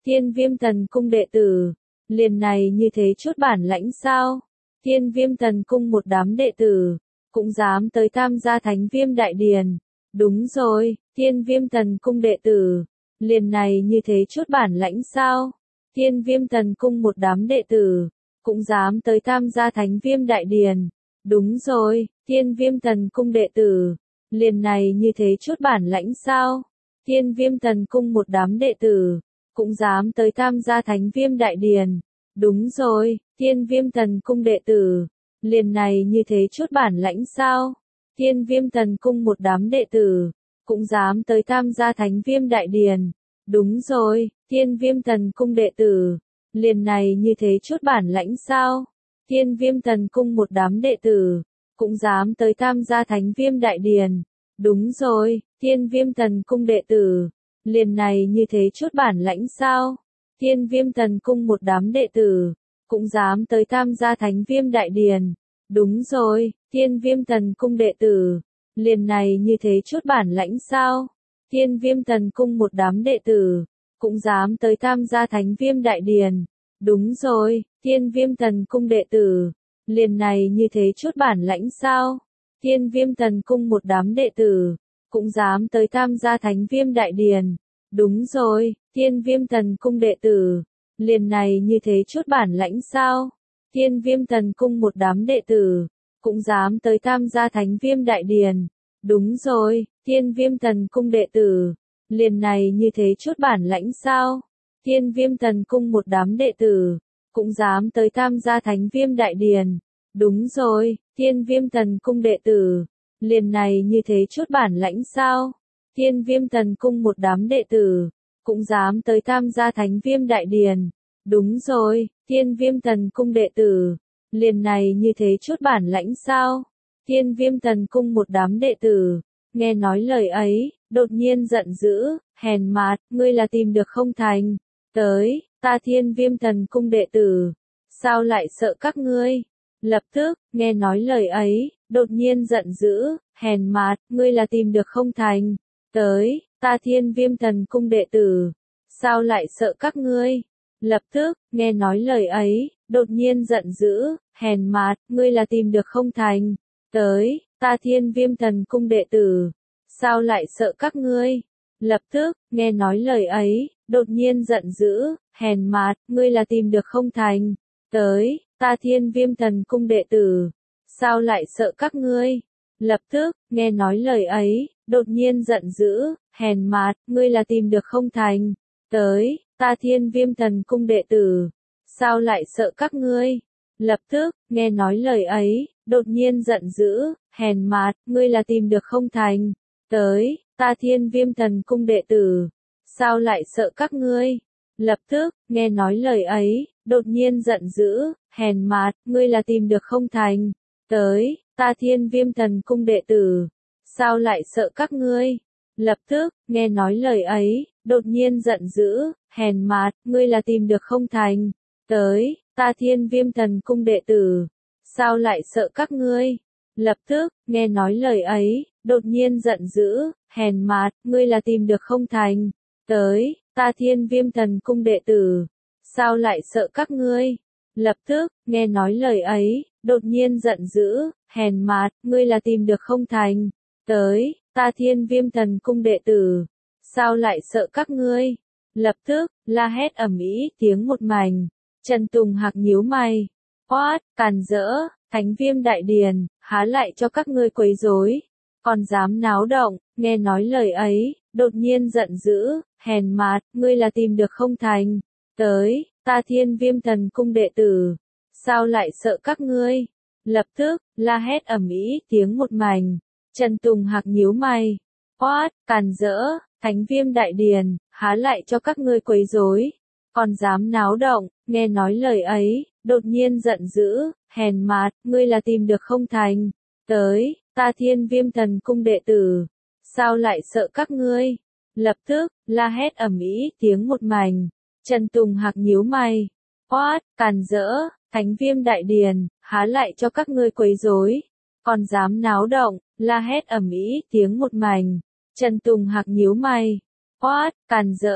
Thiên Viêm Thần Cung đệ tử, liền này như thế chút bản lãnh sao? Thiên Viêm Thần Cung một đám đệ tử, cũng dám tới tham gia Thánh Viêm Đại Điền. Đúng rồi, Thiên Viêm Thần Cung đệ tử, liền này như thế chút bản lãnh sao? Thiên Viêm Thần Cung một đám đệ tử, cũng dám tới tham gia Thánh Viêm Đại Điền. Đúng rồi, Thiên Viêm Thần Cung đệ tử, liền này như thế chút bản lãnh sao? Thiên Viêm Thần Cung một đám đệ tử, cũng dám tới tham gia Thánh Viêm Đại Điền. Đúng rồi, Thiên Viêm Thần Cung đệ tử, liền này như thế chút bản lãnh sao? Thiên Viêm Thần Cung một đám đệ tử, cũng dám tới tham gia Thánh Viêm Đại Điền. Đúng rồi, Thiên Viêm Thần Cung đệ tử, liền này như thế chút bản lãnh sao? Thiên Viêm Thần Cung một đám đệ tử, cũng dám tới tham gia Thánh Viêm Đại Điền. Đúng rồi, Thiên Viêm Thần Cung đệ tử, liền này như thế chút bản lãnh sao? Thiên Viêm Thần Cung một đám đệ tử, cũng dám tới tham gia Thánh Viêm Đại Điền. Đúng rồi, Thiên Viêm Thần Cung đệ tử, liền này như thế chút bản lãnh sao? Thiên Viêm Thần Cung một đám đệ tử, cũng dám tới tham gia Thánh Viêm Đại Điền. Đúng rồi, Thiên Viêm Thần Cung đệ tử, liền này như thế chút bản lãnh sao? Thiên Viêm Thần Cung một đám đệ tử, cũng dám tới tham gia Thánh Viêm Đại Điền. Đúng rồi, Thiên Viêm Thần Cung đệ tử, liền này như thế chút bản lãnh sao? Thiên Viêm Thần Cung một đám đệ tử, cũng dám tới tham gia Thánh Viêm Đại Điền. Đúng rồi, Thiên Viêm Thần Cung đệ tử, liền này như thế chút bản lãnh sao? Thiên Viêm Thần Cung một đám đệ tử, cũng dám tới tham gia Thánh Viêm Đại Điền. Đúng rồi, Thiên Viêm Thần Cung đệ tử, liền này như thế chút bản lãnh sao? Thiên Viêm Thần Cung một đám đệ tử, cũng dám tới tham gia Thánh Viêm Đại Điền. Đúng rồi, Thiên Viêm Thần Cung đệ tử, liền này như thế chút bản lãnh sao? Thiên Viêm Thần Cung một đám đệ tử, nghe nói lời ấy, đột nhiên giận dữ, hèn mạt, ngươi là tìm được không thành. Tới, ta Thiên Viêm Thần Cung đệ tử, sao lại sợ các ngươi? Lập tức, nghe nói lời ấy, đột nhiên giận dữ, hèn mạt, ngươi là tìm được không thành. Tới, ta Thiên Viêm Thần Cung đệ tử, sao lại sợ các ngươi? Lập tức, nghe nói lời ấy, đột nhiên giận dữ, hèn mạt, ngươi là tìm được không thành. Tới, ta Thiên Viêm Thần Cung đệ tử, sao lại sợ các ngươi? Lập tức, nghe nói lời ấy, đột nhiên giận dữ, hèn mạt, ngươi là tìm được không thành. Tới, ta Thiên Viêm Thần Cung đệ tử, sao lại sợ các ngươi? Lập tức, nghe nói lời ấy, đột nhiên giận dữ, hèn mạt, ngươi là tìm được không thành. Tới, ta Thiên Viêm Thần Cung đệ tử, sao lại sợ các ngươi? Lập tức, nghe nói lời ấy, đột nhiên giận dữ, hèn mạt, ngươi là tìm được không thành. Tới, ta Thiên Viêm Thần Cung đệ tử, sao lại sợ các ngươi? Lập tức, nghe nói lời ấy, đột nhiên giận dữ, hèn mạt, ngươi là tìm được không thành. Tới, ta Thiên Viêm Thần Cung đệ tử, sao lại sợ các ngươi? Lập tức, nghe nói lời ấy, đột nhiên giận dữ, hèn mạt, ngươi là tìm được không thành. Tới, ta Thiên Viêm Thần Cung đệ tử, sao lại sợ các ngươi? Lập tức, nghe nói lời ấy, đột nhiên giận dữ, hèn mạt, ngươi là tìm được không thành. Tới, ta Thiên Viêm Thần Cung đệ tử, sao lại sợ các ngươi? Lập tức, nghe nói lời ấy, đột nhiên giận dữ, hèn mạt, ngươi là tìm được không thành. Tới, ta Thiên Viêm Thần Cung đệ tử, sao lại sợ các ngươi? Lập tức, la hét ầm ĩ, tiếng một mảnh. Trần Tùng Hạc nhíu mày, quát, càn rỡ, Thánh Viêm Đại Điền, há lại cho các ngươi quấy rối, còn dám náo động? Nghe nói lời ấy, đột nhiên giận dữ, hèn mạt, ngươi là tìm được không thành. Tới, ta Thiên Viêm Thần Cung đệ tử, sao lại sợ các ngươi? Lập tức, la hét ầm ĩ, tiếng một mảnh. Trần Tùng Hạc nhíu mày, quát, càn rỡ, Thánh Viêm Đại Điền, há lại cho các ngươi quấy rối, còn dám náo động? Nghe nói lời ấy, đột nhiên giận dữ, hèn mạt, ngươi là tìm được không thành. Tới, ta Thiên Viêm Thần Cung đệ tử, sao lại sợ các ngươi? Lập tức, la hét ầm ĩ, tiếng một mảnh. Trần Tùng Hạc nhíu mày, quát, càn rỡ, Thánh Viêm Đại Điền, há lại cho các ngươi quấy rối, còn dám náo động? La hét ầm ĩ, tiếng một mảnh. Trần Tùng Hạc nhíu mày, quát, càn rỡ,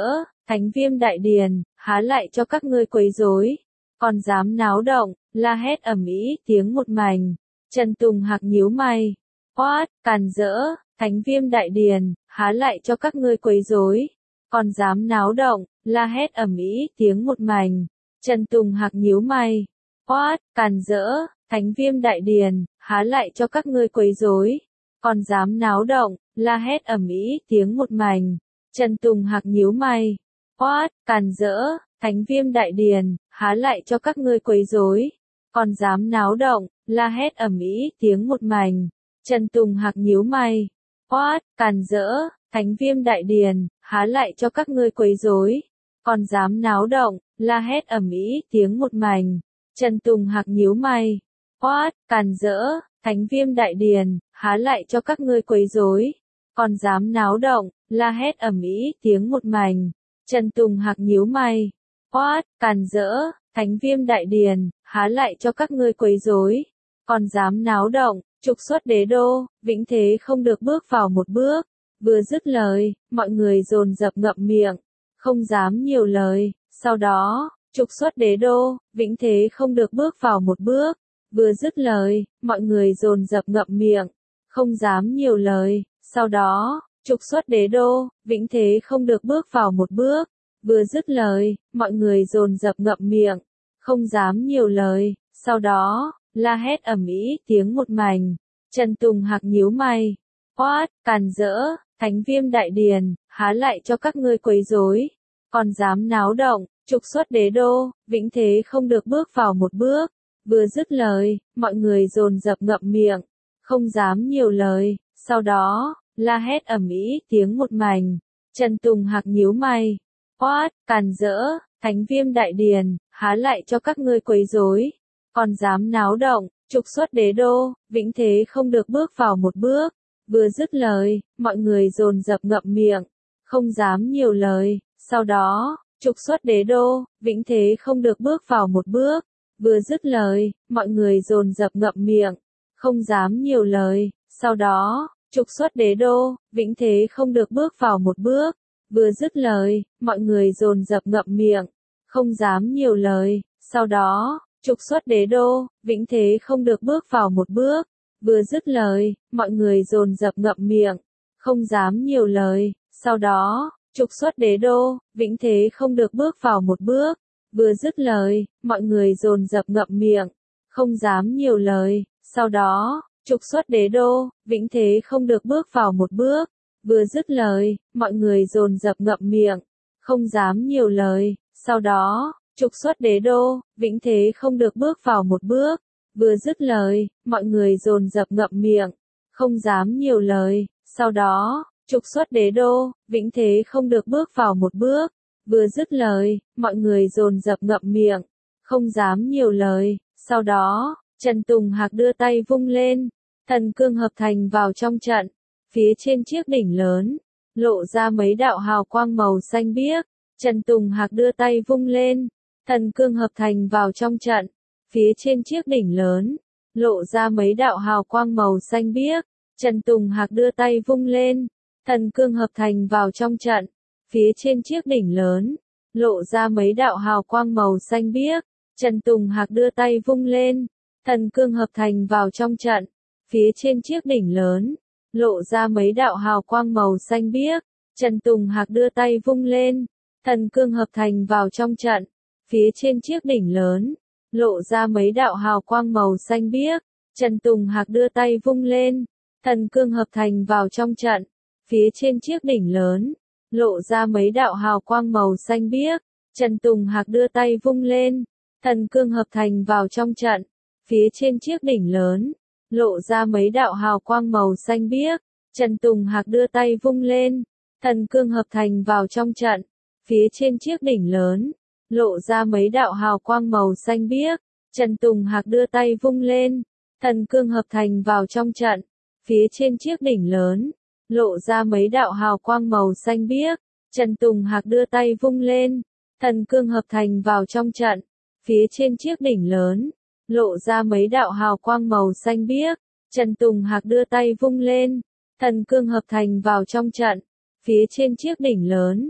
Thánh Viêm Đại Điền, há lại cho các ngươi quấy rối, còn dám náo động, la hét ầm ĩ, tiếng một mảnh. Trần Tùng Hạc nhíu mày, quát, càn rỡ, Thánh Viêm Đại Điền, há lại cho các ngươi quấy rối, còn dám náo động, la hét ầm ĩ, tiếng một mảnh. Trần Tùng Hạc nhíu mày, quát, càn rỡ, Thánh Viêm Đại Điền, há lại cho các ngươi quấy rối, còn dám náo động, la hét ầm ĩ, tiếng một mảnh. Trần Tùng Hạc nhíu mày, quát, càn rỡ, Thánh Viêm Đại Điền, há lại cho các ngươi quấy rối, còn dám náo động, la hét ầm ĩ, tiếng một mảnh. Trần Tùng Hạc nhíu mày, quát, càn rỡ, Thánh Viêm Đại Điền, há lại cho các ngươi quấy rối, còn dám náo động, la hét ầm ĩ, tiếng một mảnh. Trần Tùng Hạc nhíu mày, quát, càn rỡ, Thánh Viêm Đại Điền, há lại cho các ngươi quấy rối, còn dám náo động, la hét ầm ĩ, tiếng một mảnh. Trần Tùng Hạc nhíu mày, quát, càn rỡ, Thánh Viêm Đại Điền, há lại cho các ngươi quấy rối, còn dám náo động, trục xuất đế đô, vĩnh thế không được bước vào một bước. Vừa dứt lời, mọi người dồn dập ngậm miệng, không dám nhiều lời. Sau đó, trục xuất đế đô, vĩnh thế không được bước vào một bước. Vừa dứt lời, mọi người dồn dập ngậm miệng, không dám nhiều lời. Sau đó, trục xuất đế đô, vĩnh thế không được bước vào một bước. Vừa dứt lời, mọi người dồn dập ngậm miệng, không dám nhiều lời. Sau đó, la hét ầm ĩ, tiếng một mảnh. Trần Tùng Hạc nhíu mày, quát, càn rỡ, Thánh Viêm Đại Điền, há lại cho các ngươi quấy rối, còn dám náo động, trục xuất đế đô, vĩnh thế không được bước vào một bước. Vừa dứt lời, mọi người dồn dập ngậm miệng, không dám nhiều lời. Sau đó, la hét ầm ĩ, tiếng một mảnh. Trần Tùng Hạc nhíu mày, quát, càn rỡ, Thánh Viêm Đại Điền, há lại cho các ngươi quấy rối, còn dám náo động, trục xuất đế đô, vĩnh thế không được bước vào một bước. Vừa dứt lời, mọi người dồn dập ngậm miệng, không dám nhiều lời. Sau đó, trục xuất đế đô, vĩnh thế không được bước vào một bước. Vừa dứt lời, mọi người dồn dập ngậm miệng, không dám nhiều lời. Sau đó, trục xuất đế đô, vĩnh thế không được bước vào một bước. Vừa dứt lời, mọi người dồn dập ngậm miệng, không dám nhiều lời. Sau đó, trục xuất đế đô, vĩnh thế không được bước vào một bước. Vừa dứt lời, mọi người dồn dập ngậm miệng, không dám nhiều lời. Sau đó, trục xuất đế đô, vĩnh thế không được bước vào một bước. Vừa dứt lời, mọi người dồn dập ngậm miệng, không dám nhiều lời. Sau đó, trục xuất đế đô, vĩnh thế không được bước vào một bước. Vừa dứt lời, mọi người dồn dập ngậm miệng, không dám nhiều lời. Sau đó, trục xuất đế đô, vĩnh thế không được bước vào một bước. Vừa dứt lời, mọi người dồn dập ngậm miệng, không dám nhiều lời. Sau đó, trục xuất đế đô, vĩnh thế không được bước vào một bước. Vừa dứt lời, mọi người dồn dập ngậm miệng, không dám nhiều lời. Sau đó, Trần Tùng Hạc đưa tay vung lên, thần cương hợp thành vào trong trận. Phía trên chiếc đỉnh lớn, lộ ra mấy đạo hào quang màu xanh biếc. Trần Tùng Hạc đưa tay vung lên, thần cương hợp thành vào trong trận. Phía trên chiếc đỉnh lớn, lộ ra mấy đạo hào quang màu xanh biếc. Trần Tùng Hạc đưa tay vung lên, thần cương hợp thành vào trong trận. Phía trên chiếc đỉnh lớn, lộ ra mấy đạo hào quang màu xanh biếc. Trần Tùng Hạc đưa tay vung lên, thần cương hợp thành vào trong trận. Phía trên chiếc đỉnh lớn, lộ ra mấy đạo hào quang màu xanh biếc. Trần Tùng Hạc đưa tay vung lên, thần cương hợp thành vào trong trận. Phía trên chiếc đỉnh lớn, lộ ra mấy đạo hào quang màu xanh biếc. Trần Tùng Hạc đưa tay vung lên, thần cương hợp thành vào trong trận. Phía trên chiếc đỉnh lớn, lộ ra mấy đạo hào quang màu xanh biếc. Trần Tùng Hạc đưa tay vung lên, thần cương hợp thành vào trong trận. Phía trên chiếc đỉnh lớn, lộ ra mấy đạo hào quang màu xanh biếc. Trần Tùng Hạc đưa tay vung lên, thần cương hợp thành vào trong trận. Phía trên chiếc đỉnh lớn, lộ ra mấy đạo hào quang màu xanh biếc. Trần Tùng Hạc đưa tay vung lên, thần cương hợp thành vào trong trận. Phía trên chiếc đỉnh lớn, lộ ra mấy đạo hào quang màu xanh biếc. Trần Tùng Hạc đưa tay vung lên, thần cương hợp thành vào trong trận. Phía trên chiếc đỉnh lớn, lộ ra mấy đạo hào quang màu xanh biếc. Trần Tùng Hạc đưa tay vung lên, thần cương hợp thành vào trong trận. Phía trên chiếc đỉnh lớn,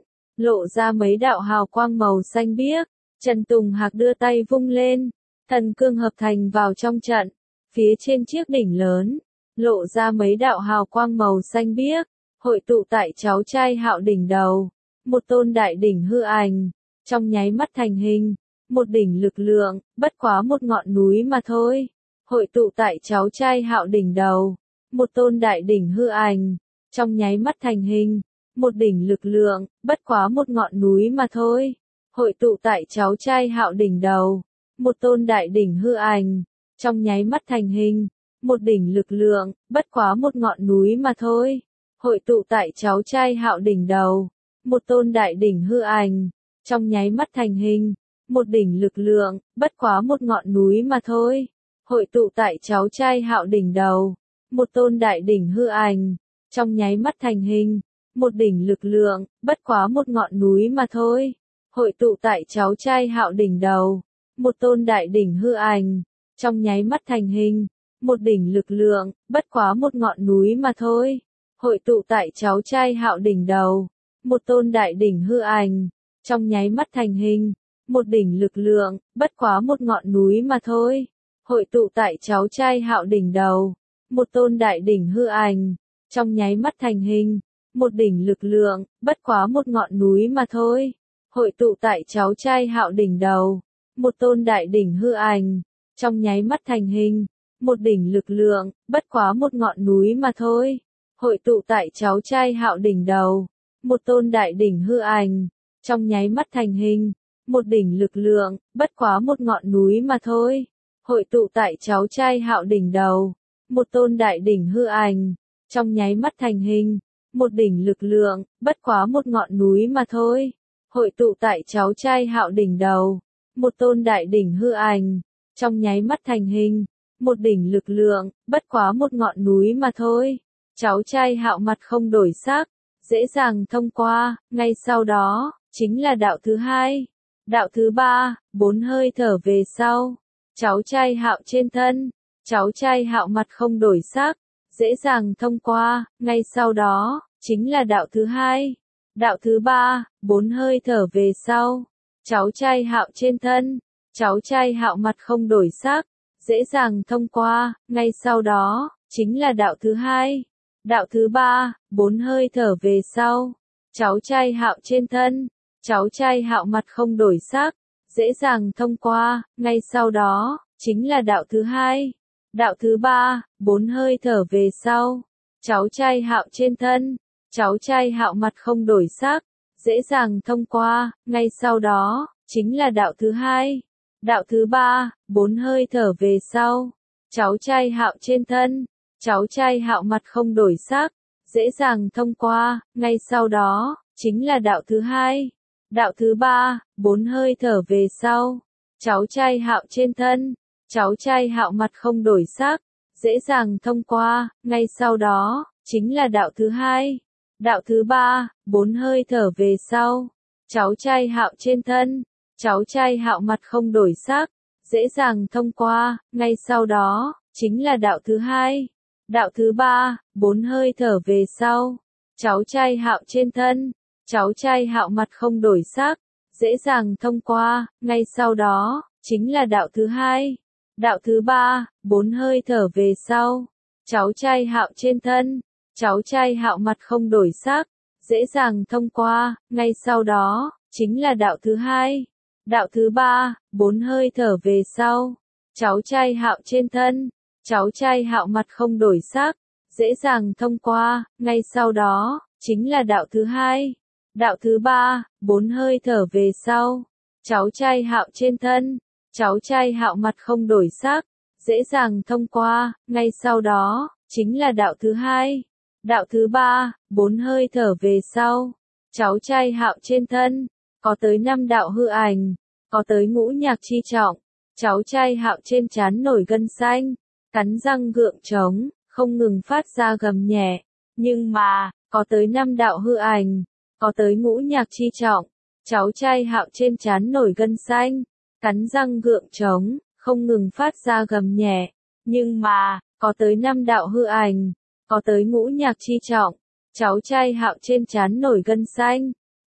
lộ ra mấy đạo hào quang màu xanh biếc. Trần Tùng Hạc đưa tay vung lên, thần cương hợp thành vào trong trận, phía trên chiếc đỉnh lớn, lộ ra mấy đạo hào quang màu xanh biếc, hội tụ tại cháu trai Hạo đỉnh đầu, một tôn đại đỉnh hư ảnh, trong nháy mắt thành hình, một đỉnh lực lượng, bất quá một ngọn núi mà thôi, hội tụ tại cháu trai Hạo đỉnh đầu, một tôn đại đỉnh hư ảnh, trong nháy mắt thành hình, một đỉnh lực lượng, bất quá một ngọn núi mà thôi, hội tụ tại cháu trai Hạo đỉnh đầu, một tôn đại đỉnh hư ảnh, trong nháy mắt thành hình, một đỉnh lực lượng, bất quá một ngọn núi mà thôi, hội tụ tại cháu trai Hạo đỉnh đầu, một tôn đại đỉnh hư ảnh, trong nháy mắt thành hình, một đỉnh lực lượng, bất quá một ngọn núi mà thôi, hội tụ tại cháu trai Hạo đỉnh đầu, một tôn đại đỉnh hư ảnh, trong nháy mắt thành hình, một đỉnh lực lượng, bất quá một ngọn núi mà thôi, hội tụ tại cháu trai Hạo đỉnh đầu, một tôn đại đỉnh hư ảnh, trong nháy mắt thành hình, một đỉnh lực lượng, bất quá một ngọn núi mà thôi, hội tụ tại cháu trai Hạo đỉnh đầu, một tôn đại đỉnh hư ảnh, trong nháy mắt thành hình, một đỉnh lực lượng, bất quá một ngọn núi mà thôi, hội tụ tại cháu trai Hạo đỉnh đầu, một tôn đại đỉnh hư ảnh, trong nháy mắt thành hình, một đỉnh lực lượng, bất quá một ngọn núi mà thôi, hội tụ tại cháu trai Hạo đỉnh đầu, một tôn đại đỉnh hư ảnh, trong nháy mắt thành hình, một đỉnh lực lượng, bất quá một ngọn núi mà thôi, hội tụ tại cháu trai Hạo đỉnh đầu, một tôn đại đỉnh hư ảnh, trong nháy mắt thành hình, một đỉnh lực lượng, bất quá một ngọn núi mà thôi, hội tụ tại cháu trai Hạo đỉnh đầu, một tôn đại đỉnh hư ảnh, trong nháy mắt thành hình, một đỉnh lực lượng, bất quá một ngọn núi mà thôi, hội tụ tại cháu trai Hạo đỉnh đầu, một tôn đại đỉnh hư ảnh, trong nháy mắt thành hình, một đỉnh lực lượng, bất quá một ngọn núi mà thôi, cháu trai Hạo mặt không đổi sắc, dễ dàng thông qua, ngay sau đó, chính là đạo thứ hai, đạo thứ ba, 4 hơi thở về sau, cháu trai Hạo trên thân, cháu trai Hạo mặt không đổi sắc, dễ dàng thông qua, ngay sau đó, chính là đạo thứ hai, đạo thứ ba, 4 hơi thở về sau, cháu trai Hạo trên thân, cháu trai Hạo mặt không đổi sắc, dễ dàng thông qua, ngay sau đó, chính là đạo thứ hai, đạo thứ ba, 4 hơi thở về sau, cháu trai Hạo trên thân, cháu trai Hạo mặt không đổi sắc, dễ dàng thông qua, ngay sau đó, chính là đạo thứ hai, đạo thứ ba, 4 hơi thở về sau, cháu trai Hạo trên thân, cháu trai Hạo mặt không đổi sắc, dễ dàng thông qua, ngay sau đó, chính là đạo thứ hai, đạo thứ ba, 4 hơi thở về sau, cháu trai Hạo trên thân, cháu trai Hạo mặt không đổi sắc, dễ dàng thông qua, ngay sau đó, chính là đạo thứ hai, đạo thứ ba, 4 hơi thở về sau, cháu trai Hạo trên thân, cháu trai Hạo mặt không đổi sắc, dễ dàng thông qua, ngay sau đó, chính là đạo thứ hai, đạo thứ ba, 4 hơi thở về sau, cháu trai Hạo trên thân, cháu trai Hạo mặt không đổi sắc, dễ dàng thông qua, ngay sau đó, chính là đạo thứ hai, đạo thứ ba, 4 hơi thở về sau, cháu trai Hạo trên thân, cháu trai Hạo mặt không đổi sắc, dễ dàng thông qua, ngay sau đó, chính là đạo thứ hai, đạo thứ ba, 4 hơi thở về sau, cháu trai Hạo trên thân, cháu trai Hạo mặt không đổi sắc, dễ dàng thông qua, ngay sau đó, chính là đạo thứ hai, đạo thứ ba, 4 hơi thở về sau, cháu trai Hạo trên thân, cháu trai Hạo mặt không đổi sắc, dễ dàng thông qua, ngay sau đó, chính là đạo thứ hai, đạo thứ ba, 4 hơi thở về sau, cháu trai Hạo trên thân, cháu trai Hạo mặt không đổi sắc, dễ dàng thông qua, ngay sau đó, chính là đạo thứ hai, đạo thứ ba, 4 hơi thở về sau, cháu trai Hạo trên thân, có tới 5 đạo hư ảnh, có tới ngũ nhạc chi trọng, cháu trai Hạo trên trán nổi gân xanh, cắn răng gượng trống, không ngừng phát ra gầm nhẹ, nhưng mà, có tới 5 đạo hư ảnh, có tới ngũ nhạc chi trọng, cháu trai Hạo trên trán nổi gân xanh, cắn răng gượng trống, không ngừng phát ra gầm nhẹ, nhưng mà, có tới 5 đạo hư ảnh, có tới ngũ nhạc chi trọng, cháu trai Hạo trên trán nổi gân xanh,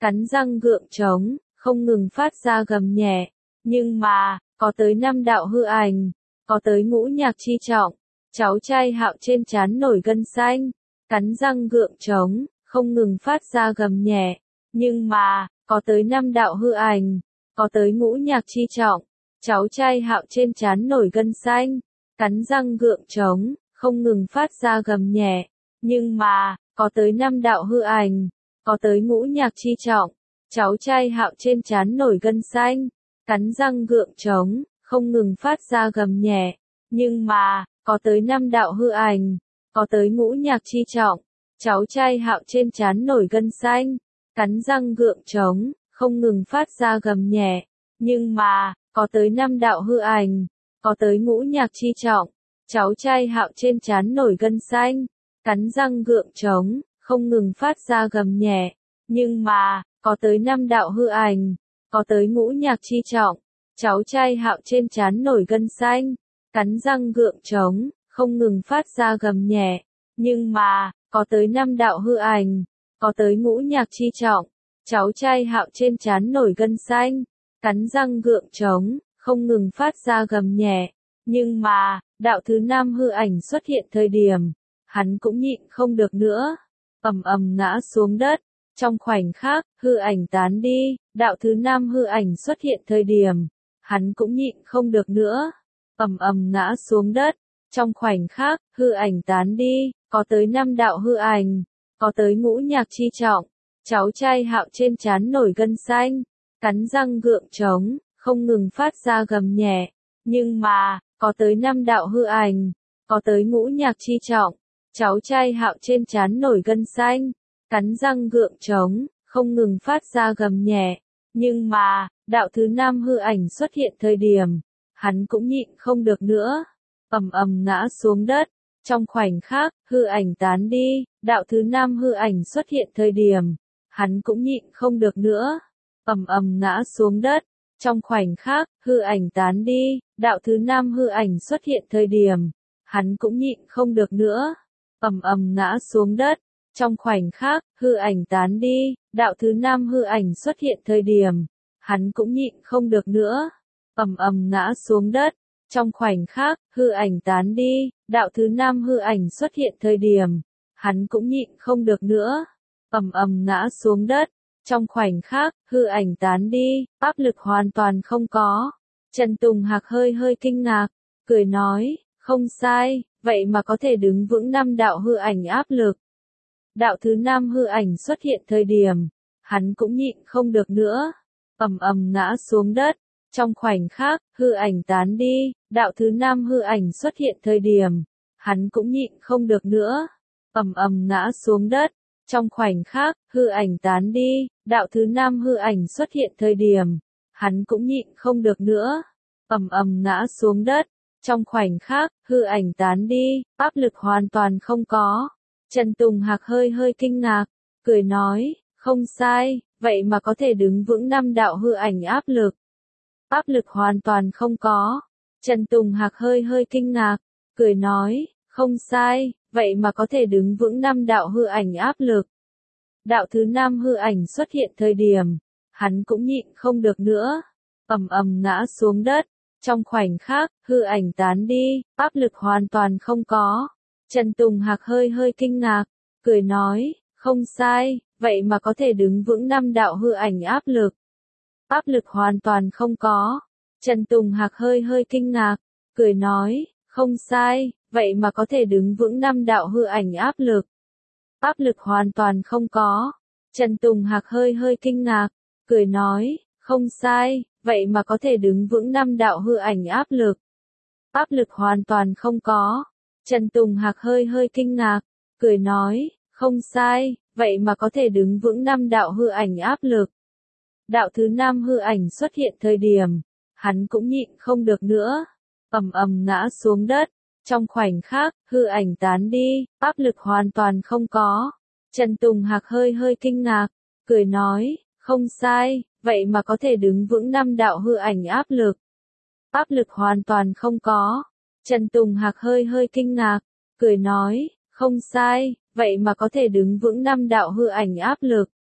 cắn răng gượng chống, không ngừng phát ra gầm nhẹ. Nhưng mà, có tới 5 đạo hư ảnh, có tới ngũ nhạc chi trọng, cháu trai Hạo trên trán nổi gân xanh, cắn răng gượng chống, không ngừng phát ra gầm nhẹ. Nhưng mà, có tới 5 đạo hư ảnh, có tới ngũ nhạc chi trọng, cháu trai Hạo trên trán nổi gân xanh, cắn răng gượng chống, không ngừng phát ra gầm nhẹ. Nhưng mà, có tới 5 đạo hư ảnh, có tới ngũ nhạc chi trọng, cháu trai Hạo trên trán nổi gân xanh, cắn răng gượng chống, không ngừng phát ra gầm nhẹ. Nhưng mà, có tới 5 đạo hư ảnh, có tới ngũ nhạc chi trọng, cháu trai Hạo trên trán nổi gân xanh, cắn răng gượng chống, không ngừng phát ra gầm nhẹ. Nhưng mà, có tới 5 đạo hư ảnh, có tới ngũ nhạc chi trọng, cháu trai Hạo trên trán nổi gân xanh, cắn răng gượng chống, không ngừng phát ra gầm nhẹ. Nhưng mà, có tới 5 đạo hư ảnh, có tới ngũ nhạc chi trọng, cháu trai Hạo trên trán nổi gân xanh, cắn răng gượng chống, không ngừng phát ra gầm nhẹ. Nhưng mà, có tới 5 đạo hư ảnh, có tới ngũ nhạc chi trọng, cháu trai Hạo trên trán nổi gân xanh, cắn răng gượng chống, không ngừng phát ra gầm nhẹ. Nhưng mà, đạo thứ 5 hư ảnh xuất hiện thời điểm, hắn cũng nhịn không được nữa, ầm ầm ngã xuống đất. Trong khoảnh khắc, hư ảnh tán đi, đạo thứ 5 hư ảnh xuất hiện thời điểm, hắn cũng nhịn không được nữa, ầm ầm ngã xuống đất. Trong khoảnh khắc, hư ảnh tán đi, có tới 5 đạo hư ảnh, có tới ngũ nhạc chi trọng, cháu trai Hạo trên trán nổi gân xanh, cắn răng gượng chống, không ngừng phát ra gầm nhẹ. Nhưng mà, có tới 5 đạo hư ảnh, có tới ngũ nhạc chi trọng, cháu trai Hạo trên trán nổi gân xanh, cắn răng gượng chống, không ngừng phát ra gầm nhẹ. Nhưng mà, đạo thứ 5 hư ảnh xuất hiện thời điểm, hắn cũng nhịn không được nữa, ầm ầm ngã xuống đất. Trong khoảnh khắc, hư ảnh tán đi, đạo thứ 5 hư ảnh xuất hiện thời điểm, hắn cũng nhịn không được nữa, ầm ầm ngã xuống đất. Trong khoảnh khắc, hư ảnh tán đi, đạo thứ 5 hư ảnh xuất hiện thời điểm, hắn cũng nhịn không được nữa, ầm ầm ngã xuống đất. Trong khoảnh khắc, hư ảnh tán đi, đạo thứ 5 hư ảnh xuất hiện thời điểm, hắn cũng nhịn không được nữa, ầm ầm ngã xuống đất. Trong khoảnh khắc, hư ảnh tán đi, đạo thứ 5 hư ảnh xuất hiện thời điểm, hắn cũng nhịn không được nữa, ầm ầm ngã xuống đất. Trong khoảnh khắc, hư ảnh tán đi, áp lực hoàn toàn không có. Trần Tùng Hạc hơi hơi kinh ngạc, cười nói, không sai, vậy mà có thể đứng vững 5 đạo hư ảnh áp lực. Đạo thứ 5 hư ảnh xuất hiện thời điểm, hắn cũng nhịn không được nữa, ầm ầm ngã xuống đất. Trong khoảnh khắc, hư ảnh tán đi, đạo thứ 5 hư ảnh xuất hiện thời điểm, hắn cũng nhịn không được nữa, ầm ầm ngã xuống đất. Trong khoảnh khắc, hư ảnh tán đi, đạo thứ 5 hư ảnh xuất hiện thời điểm, hắn cũng nhịn không được nữa, ầm ầm ngã xuống đất. Trong khoảnh khắc, hư ảnh tán đi, áp lực hoàn toàn không có. Trần Tùng Hạc hơi hơi kinh ngạc, cười nói, không sai, vậy mà có thể đứng vững 5 đạo hư ảnh áp lực. Áp lực hoàn toàn không có. Trần Tùng Hạc hơi hơi kinh ngạc, cười nói, không sai, vậy mà có thể đứng vững 5 đạo hư ảnh áp lực. Đạo thứ 5 hư ảnh xuất hiện thời điểm, hắn cũng nhịn không được nữa, ầm ầm ngã xuống đất. Trong khoảnh khắc, hư ảnh tán đi, áp lực hoàn toàn không có. Trần Tùng Hạc hơi hơi kinh ngạc, cười nói, không sai, vậy mà có thể đứng vững 5 đạo hư ảnh áp lực. Áp lực hoàn toàn không có. Trần Tùng Hạc hơi hơi kinh ngạc, cười nói, không sai, vậy mà có thể đứng vững 5 đạo hư ảnh áp lực. Áp lực hoàn toàn không có. Trần Tùng Hạc hơi hơi kinh ngạc, cười nói, không sai, vậy mà có thể đứng vững 5 đạo hư ảnh áp lực. Áp lực hoàn toàn không có. Trần Tùng Hạc hơi hơi kinh ngạc, cười nói, không sai, vậy mà có thể đứng vững 5 đạo hư ảnh áp lực. Đạo thứ 5 hư ảnh xuất hiện thời điểm, hắn cũng nhịn không được nữa, ầm ầm ngã xuống đất. Trong khoảnh khắc, hư ảnh tán đi, áp lực hoàn toàn không có. Trần Tùng Hạc hơi hơi kinh ngạc, cười nói, không sai, vậy mà có thể đứng vững 5 đạo hư ảnh áp lực. Áp lực hoàn toàn không có. Trần Tùng Hạc hơi hơi kinh ngạc, cười nói, không sai, vậy mà có thể đứng vững 5 đạo hư ảnh áp lực.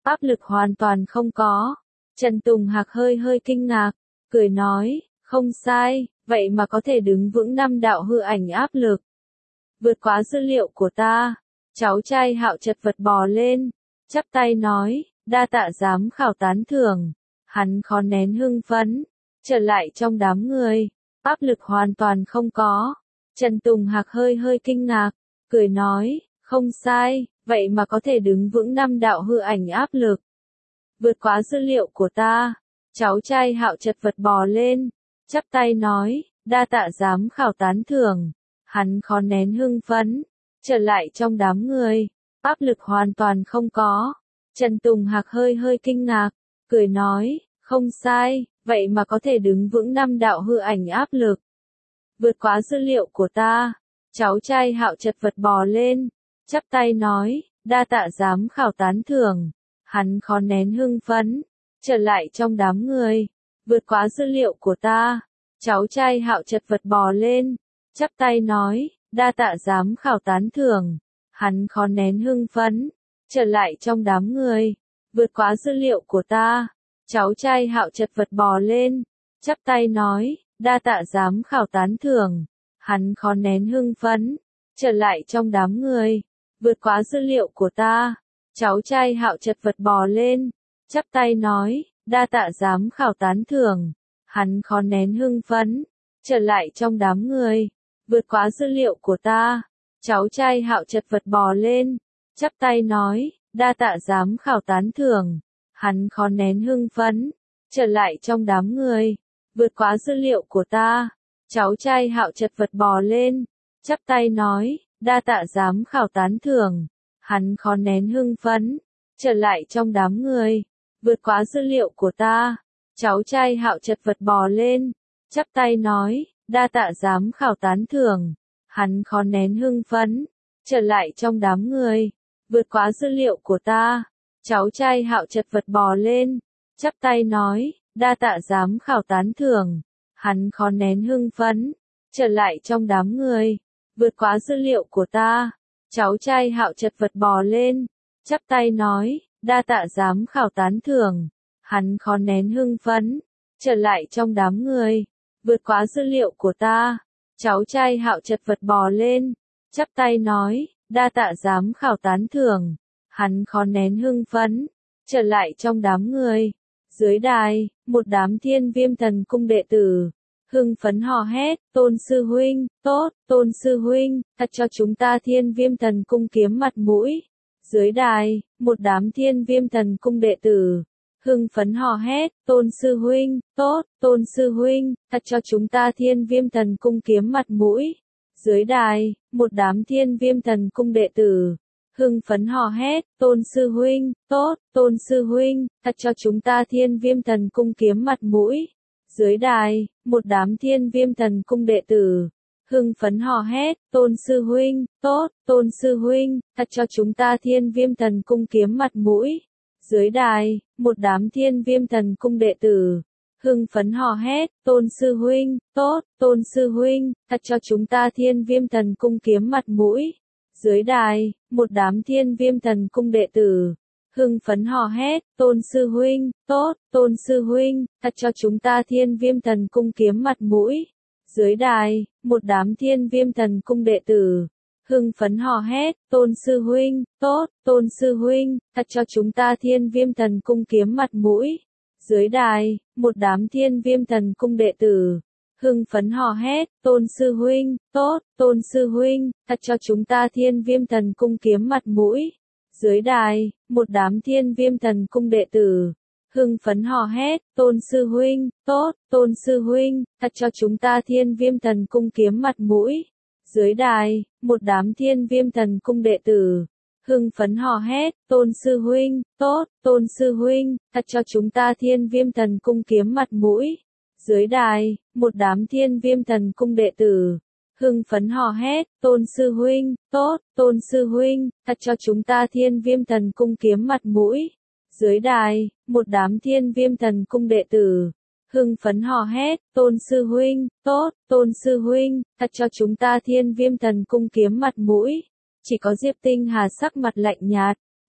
áp lực hoàn toàn không có. Trần Tùng Hạc hơi hơi kinh ngạc, cười nói, không sai, vậy mà có thể đứng vững 5 đạo hư ảnh áp lực. Vượt quá dữ liệu của ta. Cháu trai Hạo chật vật bò lên, chắp tay nói, đa tạ giám khảo tán thưởng. Hắn khó nén hưng phấn, trở lại trong đám người, áp lực hoàn toàn không có. Trần Tùng Hạc hơi hơi kinh ngạc, cười nói, không sai, vậy mà có thể đứng vững 5 đạo hư ảnh áp lực. Vượt quá dữ liệu của ta. Cháu trai Hạo chật vật bò lên, chắp tay nói, đa tạ giám khảo tán thưởng. Hắn khó nén hưng phấn, trở lại trong đám người, áp lực hoàn toàn không có. Trần Tùng Hạc hơi hơi kinh ngạc, cười nói, không sai, vậy mà có thể đứng vững 5 đạo hư ảnh áp lực. Vượt quá dữ liệu của ta. Cháu trai Hạo chật vật bò lên, chắp tay nói, đa tạ giám khảo tán thưởng. Hắn khó nén hưng phấn, trở lại trong đám người, vượt quá dữ liệu của ta. Cháu trai Hạo chật vật bò lên, chắp tay nói, đa tạ giám khảo tán thưởng. Hắn khó nén hưng phấn, trở lại trong đám người, vượt quá dữ liệu của ta. Cháu trai Hạo chật vật bò lên, chắp tay nói, đa tạ giám khảo tán thưởng. Hắn khó nén hưng phấn, trở lại trong đám người, vượt quá dữ liệu của ta. Cháu trai Hạo chật vật bò lên, chắp tay nói, đa tạ giám khảo tán thưởng. Hắn khó nén hưng phấn, trở lại trong đám người, vượt quá dữ liệu của ta. Cháu trai Hạo chật vật bò lên, chắp tay nói, đa tạ giám khảo tán thưởng. Hắn khó nén hưng phấn, trở lại trong đám người, vượt quá dữ liệu của ta. Cháu trai Hạo chật vật bò lên, chắp tay nói, đa tạ giám khảo tán thưởng. Hắn khó nén hưng phấn, trở lại trong đám người, vượt quá dữ liệu của ta. Cháu trai Hạo chật vật bò lên, chắp tay nói, đa tạ giám khảo tán thưởng. Hắn khó nén hưng phấn, trở lại trong đám người, vượt quá dữ liệu của ta. Cháu trai Hạo chật vật bò lên, chắp tay nói, đa tạ giám khảo tán thưởng. Hắn khó nén hưng phấn, trở lại trong đám người, vượt quá dữ liệu của ta. Cháu trai Hạo chật vật bò lên, chắp tay nói, đa tạ giám khảo tán thưởng. Hắn khó nén hưng phấn, trở lại trong đám người, vượt quá dữ liệu của ta. Cháu trai Hạo chật vật bò lên, chắp tay nói, đa tạ giám khảo tán thưởng. Hắn khó nén hưng phấn, trở lại trong đám người. Dưới đài, một đám Thiên Viêm Thần Cung đệ tử hưng phấn hò hét, Tôn sư huynh, tốt, Tôn sư huynh, thật cho chúng ta Thiên Viêm Thần Cung kiếm mặt mũi. Dưới đài, một đám Thiên Viêm Thần Cung đệ tử hưng phấn hò hét, Tôn sư huynh, tốt, Tôn sư huynh, thật cho chúng ta Thiên Viêm Thần Cung kiếm mặt mũi. Dưới đài, một đám Thiên Viêm Thần Cung đệ tử hưng phấn hò hét, Tôn sư huynh, tốt, Tôn sư huynh, thật cho chúng ta Thiên Viêm Thần Cung kiếm mặt mũi. Dưới đài, một đám Thiên Viêm Thần Cung đệ tử hưng phấn hò hét, Tôn sư huynh, tốt, Tôn sư huynh, thật cho chúng ta Thiên Viêm Thần Cung kiếm mặt mũi. Dưới đài, một đám Thiên Viêm Thần Cung đệ tử hưng phấn hò hét, Tôn sư huynh, tốt, Tôn sư huynh, thật cho chúng ta Thiên Viêm Thần Cung kiếm mặt mũi. Dưới đài, một đám Thiên Viêm Thần Cung đệ tử hưng phấn hò hét, Tôn sư huynh, tốt, Tôn sư huynh, thật cho chúng ta Thiên Viêm Thần Cung kiếm mặt mũi. Dưới đài, một đám Thiên Viêm Thần Cung đệ tử hưng phấn hò hét, Tôn sư huynh, tốt, Tôn sư huynh, thật cho chúng ta Thiên Viêm Thần Cung kiếm mặt mũi. Dưới đài, một đám Thiên Viêm Thần Cung đệ tử hưng phấn hò hét, Tôn sư huynh, tốt, Tôn sư huynh, thật cho chúng ta Thiên Viêm Thần Cung kiếm mặt mũi. Dưới đài, một đám Thiên Viêm Thần Cung đệ tử hưng phấn hò hét, Tôn sư huynh, tốt, Tôn sư huynh, thật cho chúng ta Thiên Viêm Thần Cung kiếm mặt mũi. Dưới đài, một đám Thiên Viêm Thần Cung đệ tử hưng phấn hò hét, Tôn sư huynh, tốt, Tôn sư huynh, thật cho chúng ta Thiên Viêm Thần Cung kiếm mặt mũi. Dưới đài, một đám Thiên Viêm Thần Cung đệ tử hưng phấn hò hét, Tôn sư huynh, tốt, Tôn sư huynh, thật cho chúng ta Thiên Viêm Thần Cung kiếm mặt mũi. Dưới đài, một đám Thiên Viêm Thần Cung đệ tử hưng phấn hò hét, Tôn sư huynh, tốt, Tôn sư huynh, thật cho chúng ta Thiên Viêm Thần Cung kiếm mặt mũi. Chỉ có Diệp Tinh Hà sắc mặt lạnh nhạt,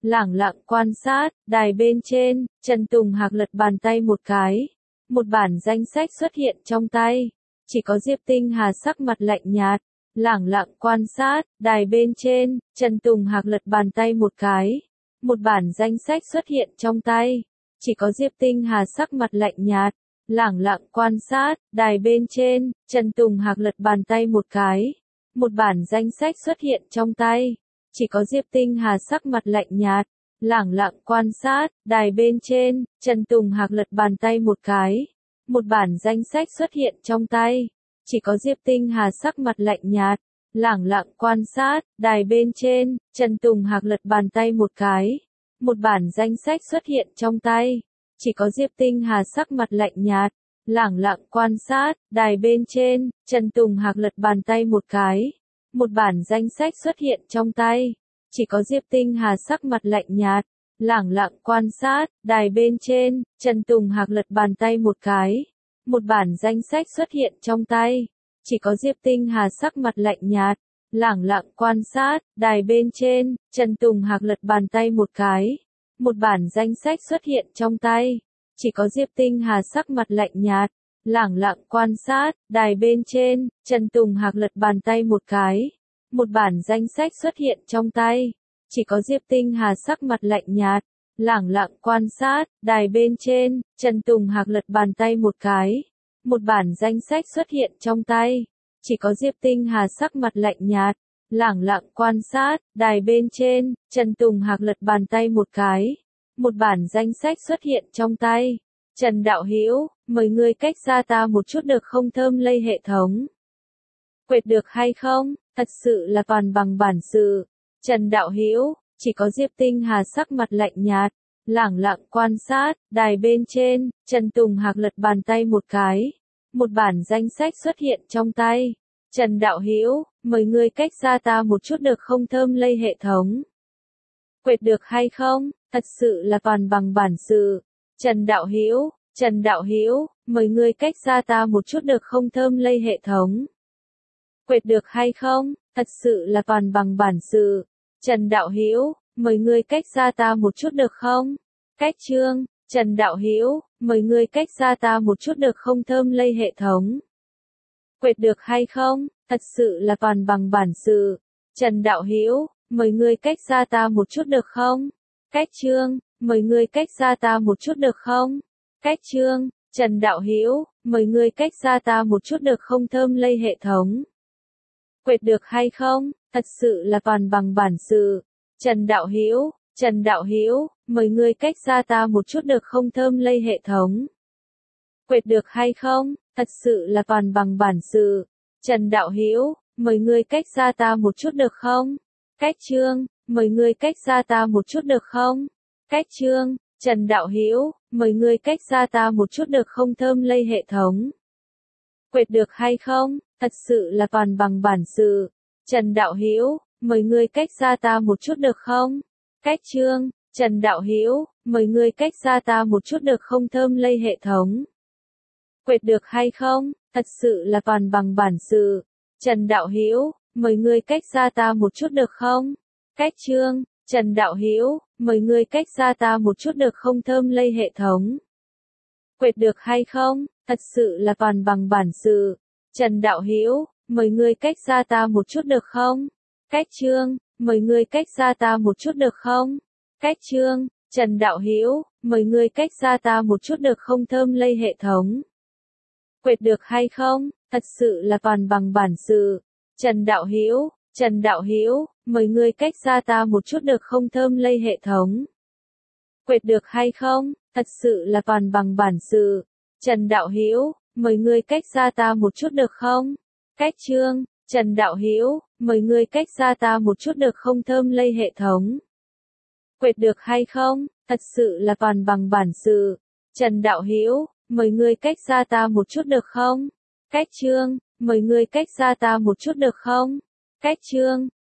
lẳng lặng quan sát, đài bên trên, Trần Tùng Hạc lật bàn tay một cái. Một bản danh sách xuất hiện trong tay. Chỉ có Diệp Tinh Hà sắc mặt lạnh nhạt, lẳng lặng quan sát, đài bên trên, Trần Tùng Hạc lật bàn tay một cái. Một bản danh sách xuất hiện trong tay. Chỉ có Diệp Tinh Hà sắc mặt lạnh nhạt, lẳng lặng quan sát, đài bên trên, Trần Tùng Hạc lật bàn tay một cái. Một bản danh sách xuất hiện trong tay. Chỉ có Diệp Tinh Hà sắc mặt lạnh nhạt, lẳng lặng quan sát, đài bên trên, Trần Tùng Hạc lật bàn tay một cái. Một bản danh sách xuất hiện trong tay. Chỉ có Diệp Tinh Hà sắc mặt lạnh nhạt, lẳng lặng quan sát, đài bên trên, Trần Tùng Hạc lật bàn tay một cái. Một bản danh sách xuất hiện trong tay. Chỉ có Diệp Tinh Hà sắc mặt lạnh nhạt, lẳng lặng quan sát, đài bên trên, Trần Tùng Hạc lật bàn tay một cái. Một bản danh sách xuất hiện trong tay. Chỉ có Diệp Tinh Hà sắc mặt lạnh nhạt, lẳng lặng quan sát, đài bên trên, Trần Tùng Hạc lật bàn tay một cái. Một bản danh sách xuất hiện trong tay. Chỉ có Diệp Tinh Hà sắc mặt lạnh nhạt, lẳng lặng quan sát, đài bên trên, Trần Tùng Hạc lật bàn tay một cái. Một bản danh sách xuất hiện trong tay. Chỉ có Diệp Tinh Hà sắc mặt lạnh nhạt, lẳng lặng quan sát, đài bên trên, Trần Tùng Hạc lật bàn tay một cái. Một bản danh sách xuất hiện trong tay. Chỉ có Diệp Tinh Hà sắc mặt lạnh nhạt, lẳng lặng quan sát, đài bên trên, Trần Tùng Hạc lật bàn tay một cái. Một bản danh sách xuất hiện trong tay. Chỉ có Diệp Tinh Hà sắc mặt lạnh nhạt, lẳng lặng quan sát, đài bên trên, Trần Tùng Hạc lật bàn tay một cái. Một bản danh sách xuất hiện trong tay. Trần Đạo Hữu, mời ngươi cách xa ta một chút được không? Thơm lây hệ thống. Quệt được hay không? Thật sự là toàn bằng bản sự. Trần Đạo Hữu, chỉ có Diệp Tinh Hà sắc mặt lạnh nhạt, lẳng lặng quan sát, đài bên trên, Trần Tùng Hạc lật bàn tay một cái. Một bản danh sách xuất hiện trong tay. Trần Đạo Hữu, mời ngươi cách xa ta một chút được không? Thơm lây hệ thống. Quệt được hay không? Thật sự là toàn bằng bản sự. Trần Đạo Hữu, mời ngươi cách xa ta một chút được không? Thơm lây hệ thống. Quệt được hay không? Thật sự là toàn bằng bản sự. Trần Đạo Hữu, mời ngươi cách xa ta một chút được không? Cách chương. Trần Đạo Hữu, mời ngươi cách xa ta một chút được không? Thơm lây hệ thống. Quệt được hay không? Thật sự là toàn bằng bản sự. Trần Đạo Hữu, mời ngươi cách xa ta một chút được không? Cách chương. Mời ngươi cách xa ta một chút được không? Cách chương. Trần Đạo Hữu, mời ngươi cách xa ta một chút được không? Thơm lây hệ thống. Quệt được hay không? Thật sự là toàn bằng bản sự. Trần Đạo Hữu, mời ngươi cách xa ta một chút được không? Thơm lây hệ thống. Quệt được hay không? Thật sự là toàn bằng bản sự. Trần Đạo Hữu, mời ngươi cách xa ta một chút được không? Cách chương. Mời ngươi cách xa ta một chút được không? Cách chương. Trần Đạo Hữu, mời ngươi cách xa ta một chút được không? Thơm lây hệ thống. Quệt được hay không? Thật sự là toàn bằng bản sự. Trần Đạo Hữu, mời ngươi cách xa ta một chút được không? Cách chương. Trần Đạo Hữu, mời ngươi cách xa ta một chút được không? Thơm lây hệ thống. Quệt được hay không? Thật sự là toàn bằng bản sự. Trần Đạo Hữu, mời ngươi cách xa ta một chút được không? Cách chương. Trần Đạo Hữu, mời ngươi cách xa ta một chút được không? Thơm lây hệ thống. Quệt được hay không? Thật sự là toàn bằng bản sự. Trần Đạo Hữu, mời ngươi cách xa ta một chút được không? Cách chương. Mời ngươi cách xa ta một chút được không? Cách chương. Trần Đạo Hữu, mời ngươi cách xa ta một chút được không? Thơm lây hệ thống. Quệt được hay không? Thật sự là toàn bằng bản sự. Trần Đạo Hữu, mời ngươi cách xa ta một chút được không? Thơm lây hệ thống. Quệt được hay không? Thật sự là toàn bằng bản sự. Trần Đạo Hữu, mời ngươi cách xa ta một chút được không? Cách chương. Trần Đạo Hữu, mời ngươi cách xa ta một chút được không? Thơm lây hệ thống. Quệt được hay không? Thật sự là toàn bằng bản sự. Trần Đạo Hữu, mời ngươi cách xa ta một chút được không? Cách chương. Mời ngươi cách xa ta một chút được không? Cách chương.